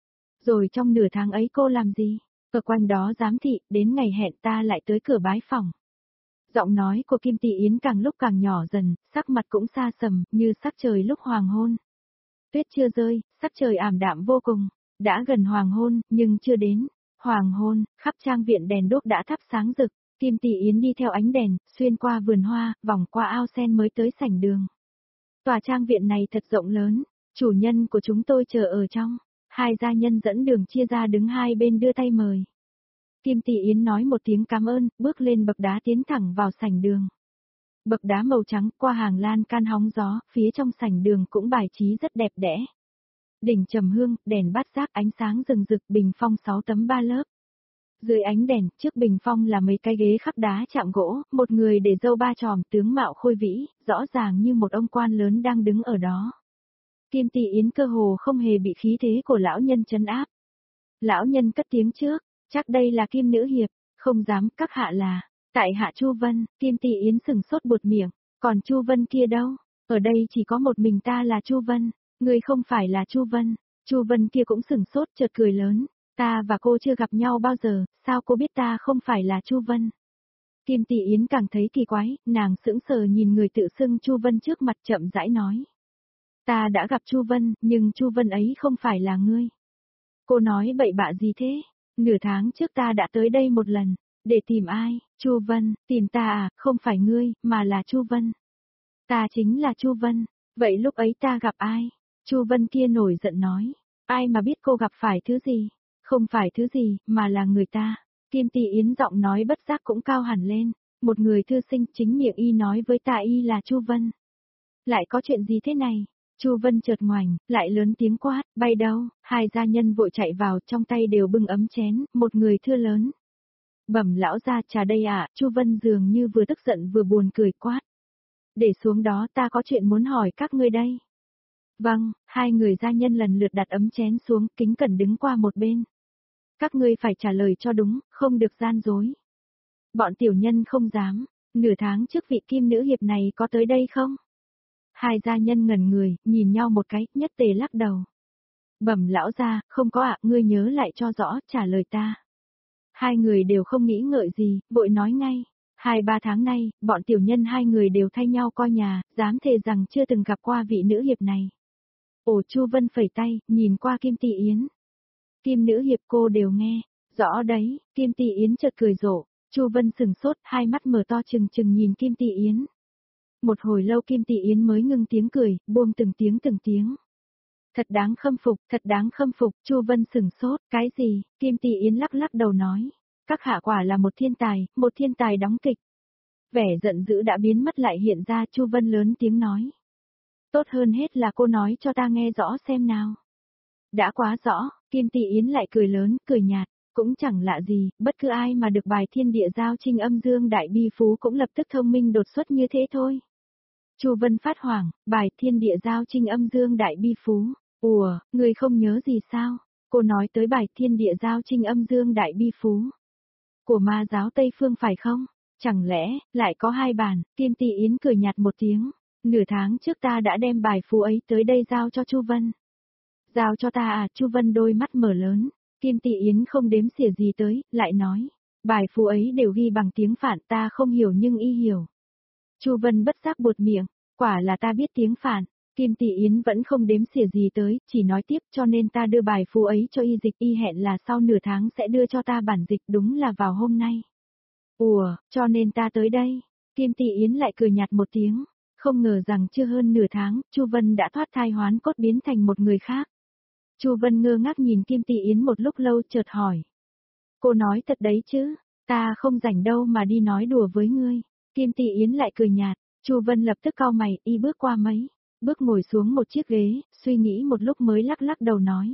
Rồi trong nửa tháng ấy cô làm gì? Ở quanh đó giám thị, đến ngày hẹn ta lại tới cửa bái phòng. Giọng nói của Kim Tỷ Yến càng lúc càng nhỏ dần, sắc mặt cũng xa sầm, như sắc trời lúc hoàng hôn. Tuyết chưa rơi, sắc trời ảm đạm vô cùng. Đã gần hoàng hôn, nhưng chưa đến. Hoàng hôn, khắp trang viện đèn đuốc đã thắp sáng rực. Kim Tỷ Yến đi theo ánh đèn, xuyên qua vườn hoa, vòng qua ao sen mới tới sảnh đường. Tòa trang viện này thật rộng lớn, chủ nhân của chúng tôi chờ ở trong. Hai gia nhân dẫn đường chia ra đứng hai bên đưa tay mời. Kim Tỷ Yến nói một tiếng cảm ơn, bước lên bậc đá tiến thẳng vào sảnh đường. Bậc đá màu trắng qua hàng lan can hóng gió, phía trong sảnh đường cũng bài trí rất đẹp đẽ. Đỉnh trầm hương, đèn bát giác ánh sáng rừng rực, bình phong 6 tấm 3 lớp. Dưới ánh đèn, trước bình phong là mấy cái ghế khắc đá chạm gỗ, một người để râu ba chòm, tướng mạo khôi vĩ, rõ ràng như một ông quan lớn đang đứng ở đó. Kim Tỷ Yến cơ hồ không hề bị khí thế của lão nhân trấn áp. Lão nhân cất tiếng trước, chắc đây là Kim nữ hiệp, không dám, các hạ là, tại hạ Chu Vân. Kim Tỷ Yến sừng sốt buột miệng, còn Chu Vân kia đâu, ở đây chỉ có một mình ta là Chu Vân, người không phải là Chu Vân. Chu Vân kia cũng sừng sốt chợt cười lớn, ta và cô chưa gặp nhau bao giờ, sao cô biết ta không phải là Chu Vân? Kim Tỷ Yến càng thấy kỳ quái, nàng sững sờ nhìn người tự xưng Chu Vân trước mặt chậm rãi nói. Ta đã gặp Chu Vân, nhưng Chu Vân ấy không phải là ngươi. Cô nói bậy bạ gì thế? Nửa tháng trước ta đã tới đây một lần, để tìm ai? Chu Vân, tìm ta à, không phải ngươi, mà là Chu Vân. Ta chính là Chu Vân, vậy lúc ấy ta gặp ai? Chu Vân kia nổi giận nói, ai mà biết cô gặp phải thứ gì? Không phải thứ gì, mà là người ta. Kim Tỷ Yến giọng nói bất giác cũng cao hẳn lên, một người thư sinh chính miệng y nói với ta y là Chu Vân. Lại có chuyện gì thế này? Chu Vân chợt ngoảnh, lại lớn tiếng quát, bay đâu? Hai gia nhân vội chạy vào, trong tay đều bưng ấm chén, một người thưa lớn. Bẩm lão gia trà đây ạ. Chu Vân dường như vừa tức giận vừa buồn cười quát. Để xuống đó, ta có chuyện muốn hỏi các ngươi đây. Vâng, hai người gia nhân lần lượt đặt ấm chén xuống, kính cẩn đứng qua một bên. Các ngươi phải trả lời cho đúng, không được gian dối. Bọn tiểu nhân không dám, nửa tháng trước vị Kim nữ hiệp này có tới đây không? Hai gia nhân ngẩn người, nhìn nhau một cái, nhất tề lắc đầu. Bẩm lão gia, không có ạ, ngươi nhớ lại cho rõ, trả lời ta. Hai người đều không nghĩ ngợi gì, vội nói ngay. 2-3 tháng nay, bọn tiểu nhân hai người đều thay nhau coi nhà, dám thề rằng chưa từng gặp qua vị nữ hiệp này. Ồ, Chu Vân phẩy tay, nhìn qua Kim Tỷ Yến. Kim nữ hiệp cô đều nghe, rõ đấy. Kim Tỷ Yến chợt cười rộ. Chu Vân sừng sốt, hai mắt mở to trừng trừng nhìn Kim Tỷ Yến. Một hồi lâu Kim Tỷ Yến mới ngưng tiếng cười, buông từng tiếng. Thật đáng khâm phục, thật đáng khâm phục. Chu Vân sừng sốt, cái gì? Kim Tỷ Yến lắc lắc đầu nói. Các hạ quả là một thiên tài đóng kịch. Vẻ giận dữ đã biến mất lại hiện ra. Chu Vân lớn tiếng nói. Tốt hơn hết là cô nói cho ta nghe rõ xem nào. Đã quá rõ. Kim Tỷ Yến lại cười lớn, cười nhạt. Cũng chẳng lạ gì, bất cứ ai mà được bài thiên địa giao trinh âm dương đại bi phú cũng lập tức thông minh đột xuất như thế thôi. Chu Vân phát hoảng, bài thiên địa giao trinh âm dương đại bi phú. Ủa, người không nhớ gì sao? Cô nói tới bài thiên địa giao trinh âm dương đại bi phú. Của ma giáo Tây Phương phải không? Chẳng lẽ, lại có hai bản? Kim Tỷ Yến cười nhạt một tiếng. Nửa tháng trước ta đã đem bài phú ấy tới đây giao cho Chu Vân. Giao cho ta à? Chu Vân đôi mắt mở lớn. Kim Tỷ Yến không đếm xỉa gì tới, lại nói. Bài phú ấy đều ghi bằng tiếng Phạn, ta không hiểu nhưng y hiểu. Chu Vân bất giác buột miệng, quả là ta biết tiếng Phạn. Kim Tỷ Yến vẫn không đếm xỉa gì tới, chỉ nói tiếp, cho nên ta đưa bài phú ấy cho y dịch, y hẹn là sau nửa tháng sẽ đưa cho ta bản dịch, đúng là vào hôm nay. Ủa, cho nên ta tới đây. Kim Tỷ Yến lại cười nhạt một tiếng, không ngờ rằng chưa hơn nửa tháng, Chu Vân đã thoát thai hoán cốt biến thành một người khác. Chu Vân ngơ ngác nhìn Kim Tỷ Yến một lúc lâu chợt hỏi. Cô nói thật đấy chứ, ta không rảnh đâu mà đi nói đùa với ngươi. Kim Tỷ Yến lại cười nhạt, Chu Vân lập tức cau mày, y bước qua mấy bước ngồi xuống một chiếc ghế, suy nghĩ một lúc mới lắc lắc đầu nói.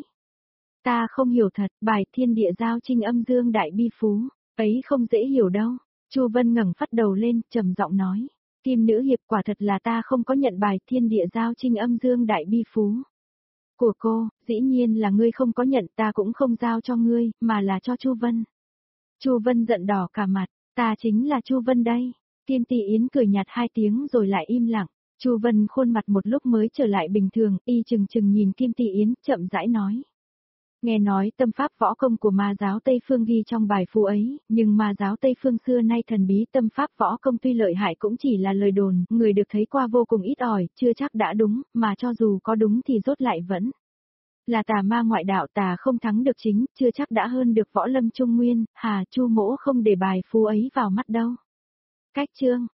Ta không hiểu thật, bài thiên địa giao trinh âm dương đại bi phú, ấy không dễ hiểu đâu. Chu Vân ngẩng phát đầu lên, trầm giọng nói. Kim nữ hiệp quả thật là ta không có nhận bài thiên địa giao trinh âm dương đại bi phú. Của cô, dĩ nhiên là ngươi không có nhận, ta cũng không giao cho ngươi, mà là cho Chu Vân. Chu Vân giận đỏ cả mặt, ta chính là Chu Vân đây. Kim Tỷ Yến cười nhạt 2 tiếng rồi lại im lặng. Chu Vân khuôn mặt một lúc mới trở lại bình thường, y chừng chừng nhìn Kim Tỷ Yến, chậm rãi nói. Nghe nói tâm pháp võ công của ma giáo Tây Phương ghi trong bài phú ấy, nhưng ma giáo Tây Phương xưa nay thần bí, tâm pháp võ công tuy lợi hại cũng chỉ là lời đồn, người được thấy qua vô cùng ít ỏi, chưa chắc đã đúng, mà cho dù có đúng thì rốt lại vẫn là tà ma ngoại đạo, tà không thắng được chính, chưa chắc đã hơn được võ lâm trung nguyên. Hà Chu mỗ không để bài phú ấy vào mắt đâu. Cách chương